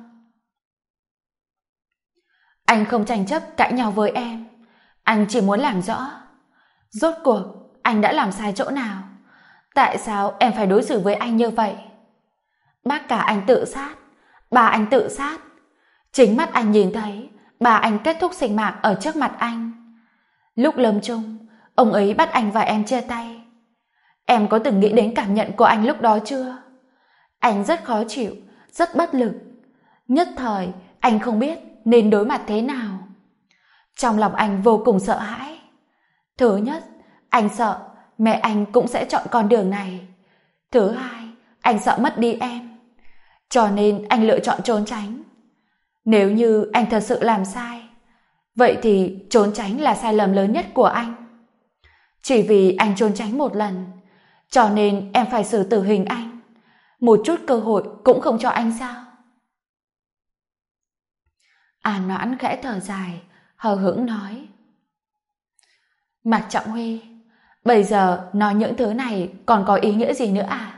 Anh không tranh chấp cãi nhau với em. Anh chỉ muốn làm rõ, rốt cuộc anh đã làm sai chỗ nào? Tại sao em phải đối xử với anh như vậy? Bác cả anh tự sát, bà anh tự sát. Chính mắt anh nhìn thấy bà anh kết thúc sinh mạng ở trước mặt anh. Lúc lâm chung, ông ấy bắt anh và em chia tay. Em có từng nghĩ đến cảm nhận của anh lúc đó chưa? Anh rất khó chịu, rất bất lực. Nhất thời, anh không biết nên đối mặt thế nào. Trong lòng anh vô cùng sợ hãi. Thứ nhất, anh sợ mẹ anh cũng sẽ chọn con đường này. Thứ hai, anh sợ mất đi em. Cho nên anh lựa chọn trốn tránh. Nếu như anh thật sự làm sai, vậy thì trốn tránh là sai lầm lớn nhất của anh. Chỉ vì anh trốn tránh một lần, cho nên em phải xử tử hình anh. Một chút cơ hội cũng không cho anh sao? An Noãn khẽ thở dài, hờ hững nói. Mạc Trọng Huy, bây giờ nói những thứ này còn có ý nghĩa gì nữa à?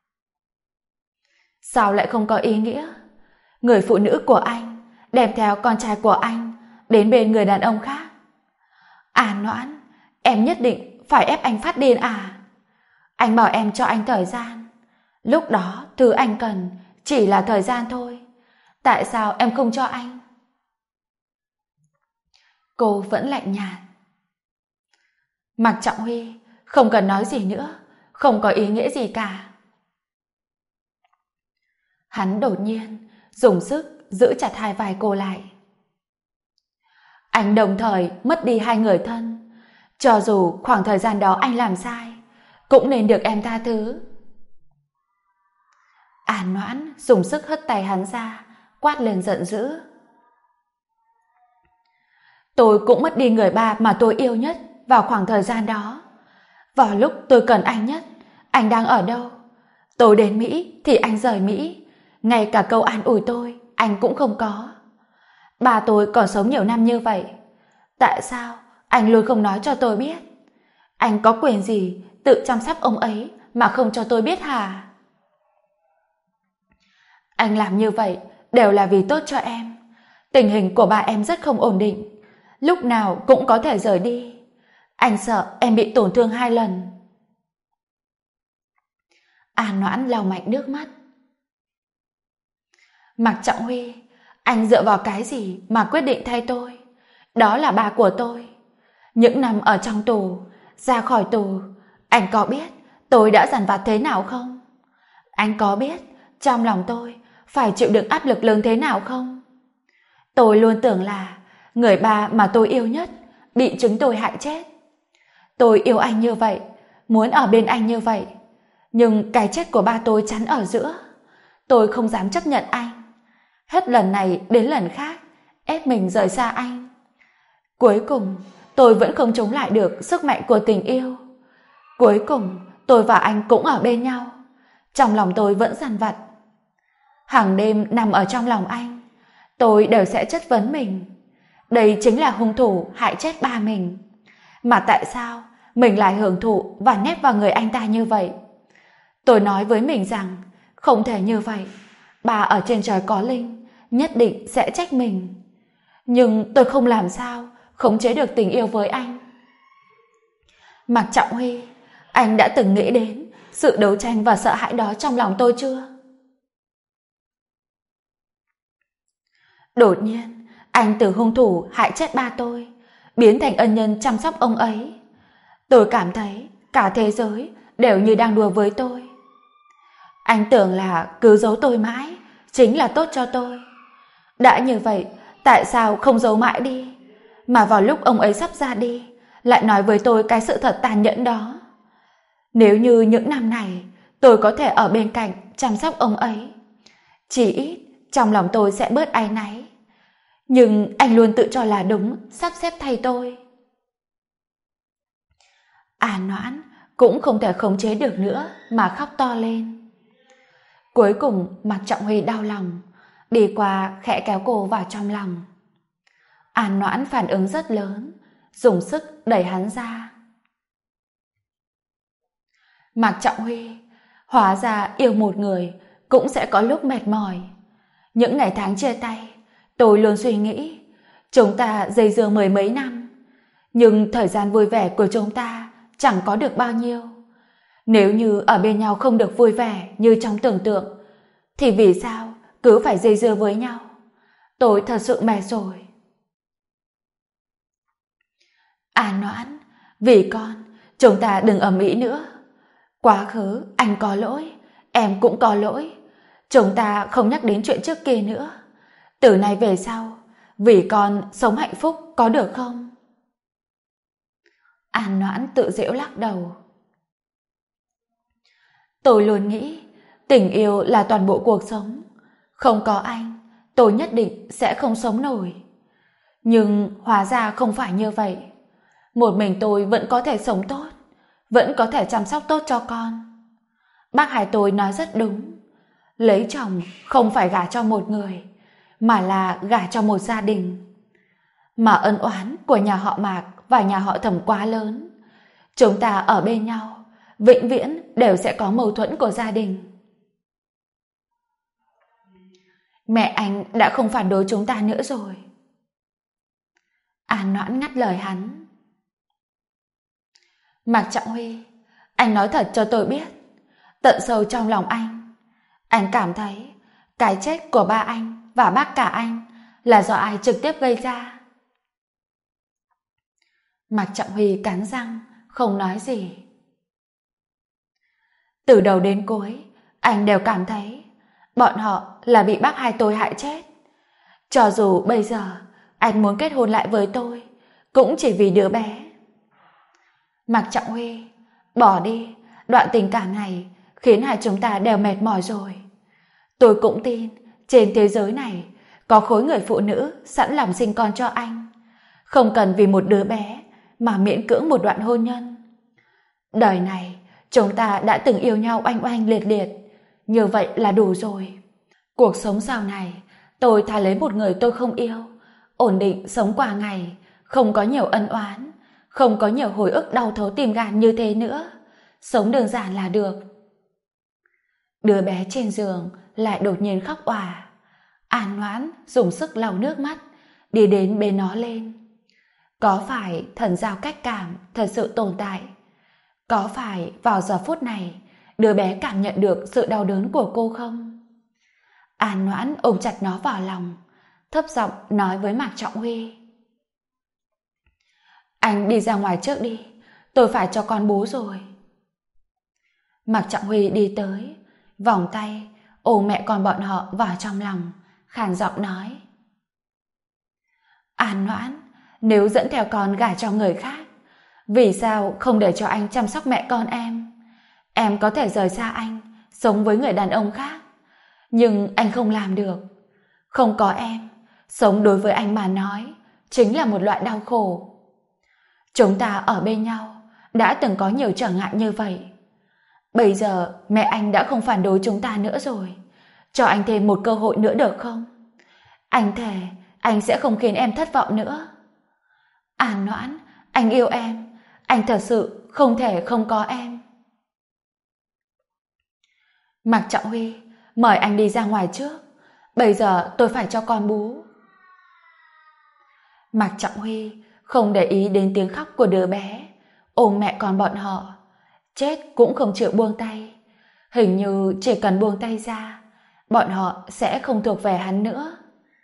Sao lại không có ý nghĩa? Người phụ nữ của anh đem theo con trai của anh đến bên người đàn ông khác. An Noãn, em nhất định phải ép anh phát điên à? Anh bảo em cho anh thời gian. Lúc đó thứ anh cần chỉ là thời gian thôi. Tại sao em không cho anh? Cô vẫn lạnh nhạt. Mạc Trọng Huy, không cần nói gì nữa, không có ý nghĩa gì cả. Hắn đột nhiên dùng sức giữ chặt hai vai cô lại. Anh đồng thời mất đi hai người thân. Cho dù khoảng thời gian đó anh làm sai, cũng nên được em tha thứ. An Noãn dùng sức hất tay hắn ra, quát lên giận dữ. Tôi cũng mất đi người ba mà tôi yêu nhất vào khoảng thời gian đó. Vào lúc tôi cần anh nhất, anh đang ở đâu? Tôi đến Mỹ thì anh rời Mỹ. Ngay cả câu an ủi tôi, anh cũng không có. Bà tôi còn sống nhiều năm như vậy. Tại sao anh luôn không nói cho tôi biết? Anh có quyền gì tự chăm sóc ông ấy mà không cho tôi biết hả? Anh làm như vậy đều là vì tốt cho em. Tình hình của ba em rất không ổn định, lúc nào cũng có thể rời đi. Anh sợ em bị tổn thương hai lần. An Noãn lau mạnh nước mắt. Mạc Trọng Huy, anh dựa vào cái gì mà quyết định thay tôi? Đó là ba của tôi. Những năm ở trong tù, ra khỏi tù, anh có biết tôi đã dằn vặt thế nào không? Anh có biết trong lòng tôi phải chịu đựng áp lực lớn thế nào không? Tôi luôn tưởng là người ba mà tôi yêu nhất bị chúng tôi hại chết. Tôi yêu anh như vậy, muốn ở bên anh như vậy, nhưng cái chết của ba tôi chắn ở giữa. Tôi không dám chấp nhận anh. Hết lần này đến lần khác ép mình rời xa anh. Cuối cùng tôi vẫn không chống lại được sức mạnh của tình yêu. Cuối cùng tôi và anh cũng ở bên nhau. Trong lòng tôi vẫn dằn vặt. Hàng đêm nằm ở trong lòng anh, tôi đều sẽ chất vấn mình. Đây chính là hung thủ hại chết ba mình. Mà tại sao mình lại hưởng thụ và nép vào người anh ta như vậy? Tôi nói với mình rằng không thể như vậy. Bà ở trên trời có linh, nhất định sẽ trách mình. Nhưng tôi không làm sao khống chế được tình yêu với anh. Mạc Trọng Huy, anh đã từng nghĩ đến sự đấu tranh và sợ hãi đó trong lòng tôi chưa? Đột nhiên, anh từ hung thủ hại chết ba tôi, biến thành ân nhân chăm sóc ông ấy. Tôi cảm thấy cả thế giới đều như đang đùa với tôi. Anh tưởng là cứ giấu tôi mãi chính là tốt cho tôi. Đã như vậy, tại sao không giấu mãi đi, mà vào lúc ông ấy sắp ra đi lại nói với tôi cái sự thật tàn nhẫn đó? Nếu như những năm này tôi có thể ở bên cạnh chăm sóc ông ấy, chỉ ít trong lòng tôi sẽ bớt áy náy. Nhưng anh luôn tự cho là đúng, sắp xếp thay tôi. Noãn cũng không thể khống chế được nữa mà khóc to lên. Cuối cùng Mạc Trọng Huy đau lòng, đi qua khẽ kéo cô vào trong lòng. Noãn phản ứng rất lớn, dùng sức đẩy hắn ra. Mạc Trọng Huy, hóa ra yêu một người cũng sẽ có lúc mệt mỏi. Những ngày tháng chia tay, tôi luôn suy nghĩ chúng ta dây dưa mười mấy năm, nhưng thời gian vui vẻ của chúng ta chẳng có được bao nhiêu. Nếu như ở bên nhau không được vui vẻ như trong tưởng tượng, thì vì sao cứ phải dây dưa với nhau? Tôi thật sự mệt rồi. Noãn, vì con, chúng ta đừng ầm ĩ nữa. Quá khứ anh có lỗi, em cũng có lỗi. Chúng ta không nhắc đến chuyện trước kia nữa. Từ nay về sau, vì con sống hạnh phúc có được không? Noãn tự giễu lắc đầu. Tôi luôn nghĩ tình yêu là toàn bộ cuộc sống. Không có anh, tôi nhất định sẽ không sống nổi. Nhưng hóa ra không phải như vậy. Một mình tôi vẫn có thể sống tốt, vẫn có thể chăm sóc tốt cho con. Bác hai tôi nói rất đúng. Lấy chồng không phải gả cho một người, mà là gả cho một gia đình. Mà ân oán của nhà họ Mạc và nhà họ Thẩm quá lớn. Chúng ta ở bên nhau, vĩnh viễn đều sẽ có mâu thuẫn của gia đình. Mẹ anh đã không phản đối chúng ta nữa rồi. Noãn ngắt lời hắn. Mạc Trọng Huy, anh nói thật cho tôi biết, tận sâu trong lòng anh cảm thấy cái chết của ba anh và bác cả anh là do ai trực tiếp gây ra? Mạc Trọng Huy cắn răng, không nói gì. Từ đầu đến cuối, anh đều cảm thấy bọn họ là bị bác hai tôi hại chết. Cho dù bây giờ anh muốn kết hôn lại với tôi, cũng chỉ vì đứa bé. Mạc Trọng Huy, bỏ đi, đoạn tình cảm này khiến hai chúng ta đều mệt mỏi rồi. Tôi cũng tin trên thế giới này có khối người phụ nữ sẵn lòng sinh con cho anh, không cần vì một đứa bé mà miễn cưỡng một đoạn hôn nhân. Đời này chúng ta đã từng yêu nhau oanh oanh liệt liệt, như vậy là đủ rồi. Cuộc sống sau này tôi thà lấy một người tôi không yêu, ổn định sống qua ngày, không có nhiều ân oán, không có nhiều hồi ức đau thấu tim gan như thế nữa. Sống đơn giản là được. Đứa bé trên giường lại đột nhiên khóc òa. Noãn dùng sức lau nước mắt, đi đến bế nó lên. Có phải thần giao cách cảm thật sự tồn tại? Có phải vào giờ phút này đứa bé cảm nhận được sự đau đớn của cô không? Noãn ôm chặt nó vào lòng, thấp giọng nói với Mạc Trọng Huy. Anh đi ra ngoài trước đi, tôi phải cho con bú rồi. Mạc Trọng Huy đi tới, vòng tay ôm mẹ con bọn họ vào trong lòng, khàn giọng nói. Noãn, nếu dẫn theo con gả cho người khác, vì sao không để cho anh chăm sóc mẹ con em? Em có thể rời xa anh, sống với người đàn ông khác, nhưng anh không làm được. Không có em, sống đối với anh mà nói chính là một loại đau khổ. Chúng ta ở bên nhau đã từng có nhiều trở ngại như vậy. Bây giờ mẹ anh đã không phản đối chúng ta nữa rồi. Cho anh thêm một cơ hội nữa được không? Anh thề anh sẽ không khiến em thất vọng nữa. Noãn, anh yêu em. Anh thật sự không thể không có em. Mạc Trọng Huy, mời anh đi ra ngoài trước. Bây giờ tôi phải cho con bú. Mạc Trọng Huy không để ý đến tiếng khóc của đứa bé, ôm mẹ con bọn họ, chết cũng không chịu buông tay. Hình như chỉ cần buông tay ra, bọn họ sẽ không thuộc về hắn nữa.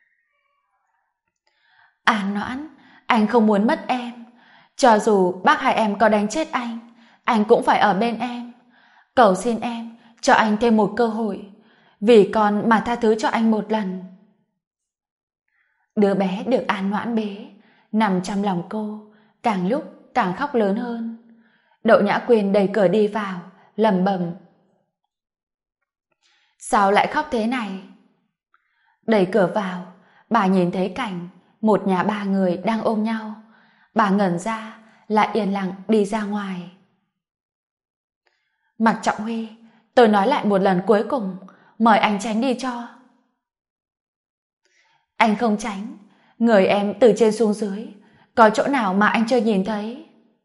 An Noãn, anh không muốn mất em. Cho dù bác hai em có đánh chết anh cũng phải ở bên em. Cầu xin em, cho anh thêm một cơ hội. Vì con mà tha thứ cho anh một lần. Đứa bé được An Noãn bế, nằm trong lòng cô, càng lúc càng khóc lớn hơn. Đậu Nhã Quyên đẩy cửa đi vào, lẩm bẩm: sao lại khóc thế này? Đẩy cửa vào, bà nhìn thấy cảnh một nhà ba người đang ôm nhau. Bà ngẩn ra, lại yên lặng đi ra ngoài. Mạc Trọng Huy, tôi nói lại một lần cuối cùng, mời anh tránh đi cho. Anh không tránh, người em từ trên xuống dưới, có chỗ nào mà anh chưa nhìn thấy?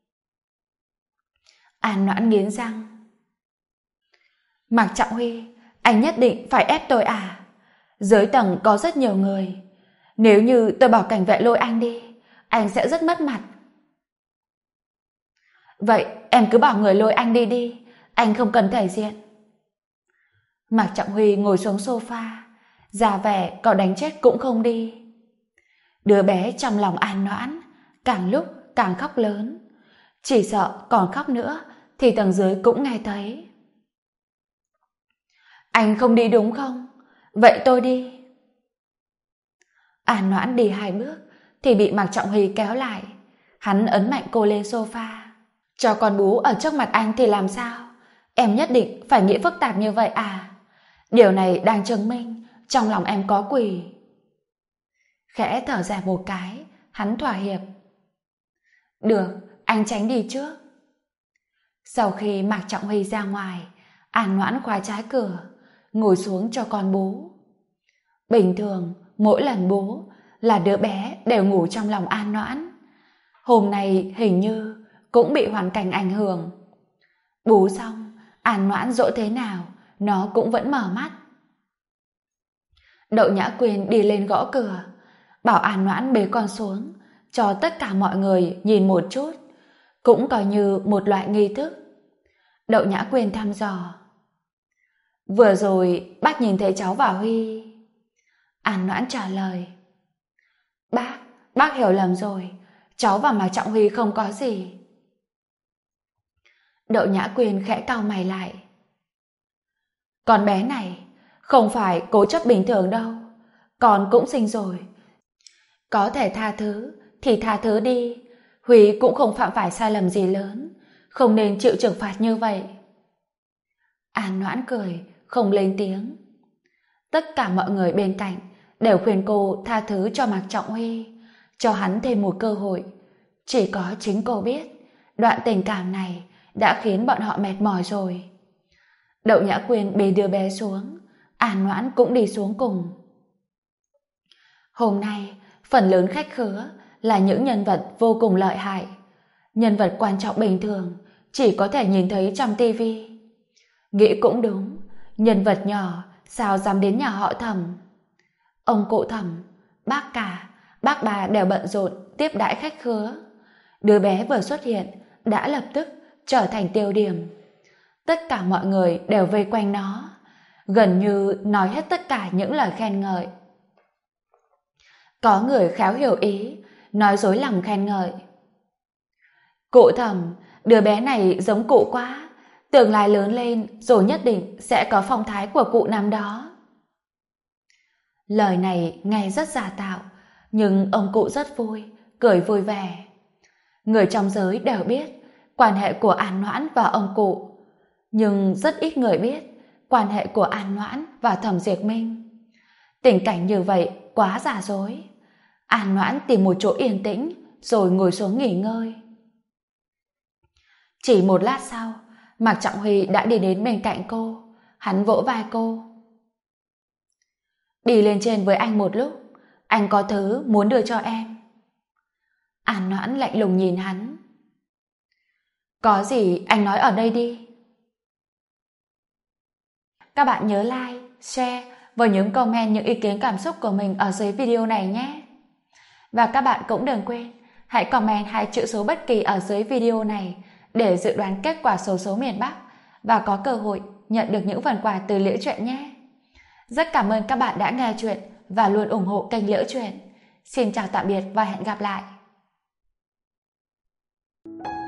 An Noãn nghiến răng. Mạc Trọng Huy, anh nhất định phải ép tôi à? Dưới tầng có rất nhiều người. Nếu như tôi bảo cảnh vệ lôi anh đi, anh sẽ rất mất mặt. Vậy em cứ bảo người lôi anh đi đi, anh không cần thể diện. Mạc Trọng Huy ngồi xuống sofa, ra vẻ cậu đánh chết cũng không đi. Đứa bé trong lòng An Noãn càng lúc càng khóc lớn, chỉ sợ còn khóc nữa thì tầng dưới cũng nghe thấy. Anh không đi đúng không? Vậy tôi đi. An Noãn đi 2 bước thì bị Mạc Trọng Huy kéo lại. Hắn ấn mạnh cô lên sofa. Cho con bú ở trước mặt anh thì làm sao? Em nhất định phải nghĩ phức tạp như vậy à? Điều này đang chứng minh trong lòng em có quỷ. Khẽ thở dài một cái, hắn thỏa hiệp. Được, anh tránh đi trước. Sau khi Mạc Trọng Huy ra ngoài, An Noãn khóa trái cửa, ngồi xuống cho con bú. Bình thường, mỗi lần bú là đứa bé đều ngủ trong lòng An Noãn. Hôm nay hình như cũng bị hoàn cảnh ảnh hưởng. Bú xong, An Noãn dỗ thế nào, nó cũng vẫn mở mắt. Đậu Nhã Quyên đi lên gõ cửa, bảo An Noãn bế con xuống, cho tất cả mọi người nhìn một chút, cũng coi như một loại nghi thức. Đậu Nhã Quyên thăm dò. Vừa rồi bác nhìn thấy cháu và Huy. An Noãn trả lời. Bác hiểu lầm rồi, cháu và Mạc Trọng Huy không có gì. Đậu Nhã Quyên khẽ cau mày lại. Con bé này không phải cố chấp bình thường đâu, con cũng sinh rồi. Có thể tha thứ thì tha thứ đi, Huy cũng không phạm phải sai lầm gì lớn, không nên chịu trừng phạt như vậy. An Noãn cười, không lên tiếng. Tất cả mọi người bên cạnh đều khuyên cô tha thứ cho Mạc Trọng Huy, cho hắn thêm một cơ hội. Chỉ có chính cô biết, đoạn tình cảm này đã khiến bọn họ mệt mỏi rồi. Đậu Nhã Quyên bế đứa bé xuống, An Noãn cũng đi xuống cùng. Hôm nay, phần lớn khách khứa là những nhân vật vô cùng lợi hại. Nhân vật quan trọng bình thường chỉ có thể nhìn thấy trong tivi. Nghĩ cũng đúng, nhân vật nhỏ sao dám đến nhà họ Thẩm. Ông cụ Thẩm, bác cả, bác bà đều bận rộn tiếp đãi khách khứa. Đứa bé vừa xuất hiện đã lập tức trở thành tiêu điểm. Tất cả mọi người đều vây quanh nó, gần như nói hết tất cả những lời khen ngợi. Có người khéo hiểu ý, nói dối lòng khen ngợi. Cụ Thẩm, đứa bé này giống cụ quá, tương lai lớn lên rồi nhất định sẽ có phong thái của cụ năm đó. Lời này nghe rất giả tạo, nhưng ông cụ rất vui, cười vui vẻ. Người trong giới đều biết quan hệ của An Noãn và ông cụ, nhưng rất ít người biết quan hệ của An Noãn và Thẩm Diệt Minh. Tình cảnh như vậy quá giả dối. An Noãn tìm một chỗ yên tĩnh rồi ngồi xuống nghỉ ngơi. Chỉ một lát sau, Mạc Trọng Huy đã đi đến bên cạnh cô. Hắn vỗ vai cô. Đi lên trên với anh một lúc, anh có thứ muốn đưa cho em. An Noãn lạnh lùng nhìn hắn. Có gì anh nói ở đây đi. Các bạn nhớ like, share và nhấn comment những ý kiến cảm xúc của mình ở dưới video này nhé. Và các bạn cũng đừng quên hãy comment 2 chữ số bất kỳ ở dưới video này để dự đoán kết quả xổ số miền Bắc và có cơ hội nhận được những phần quà từ Liễu Chuyện nhé. Rất cảm ơn các bạn đã nghe chuyện và luôn ủng hộ kênh Liễu Chuyện. Xin chào tạm biệt và hẹn gặp lại.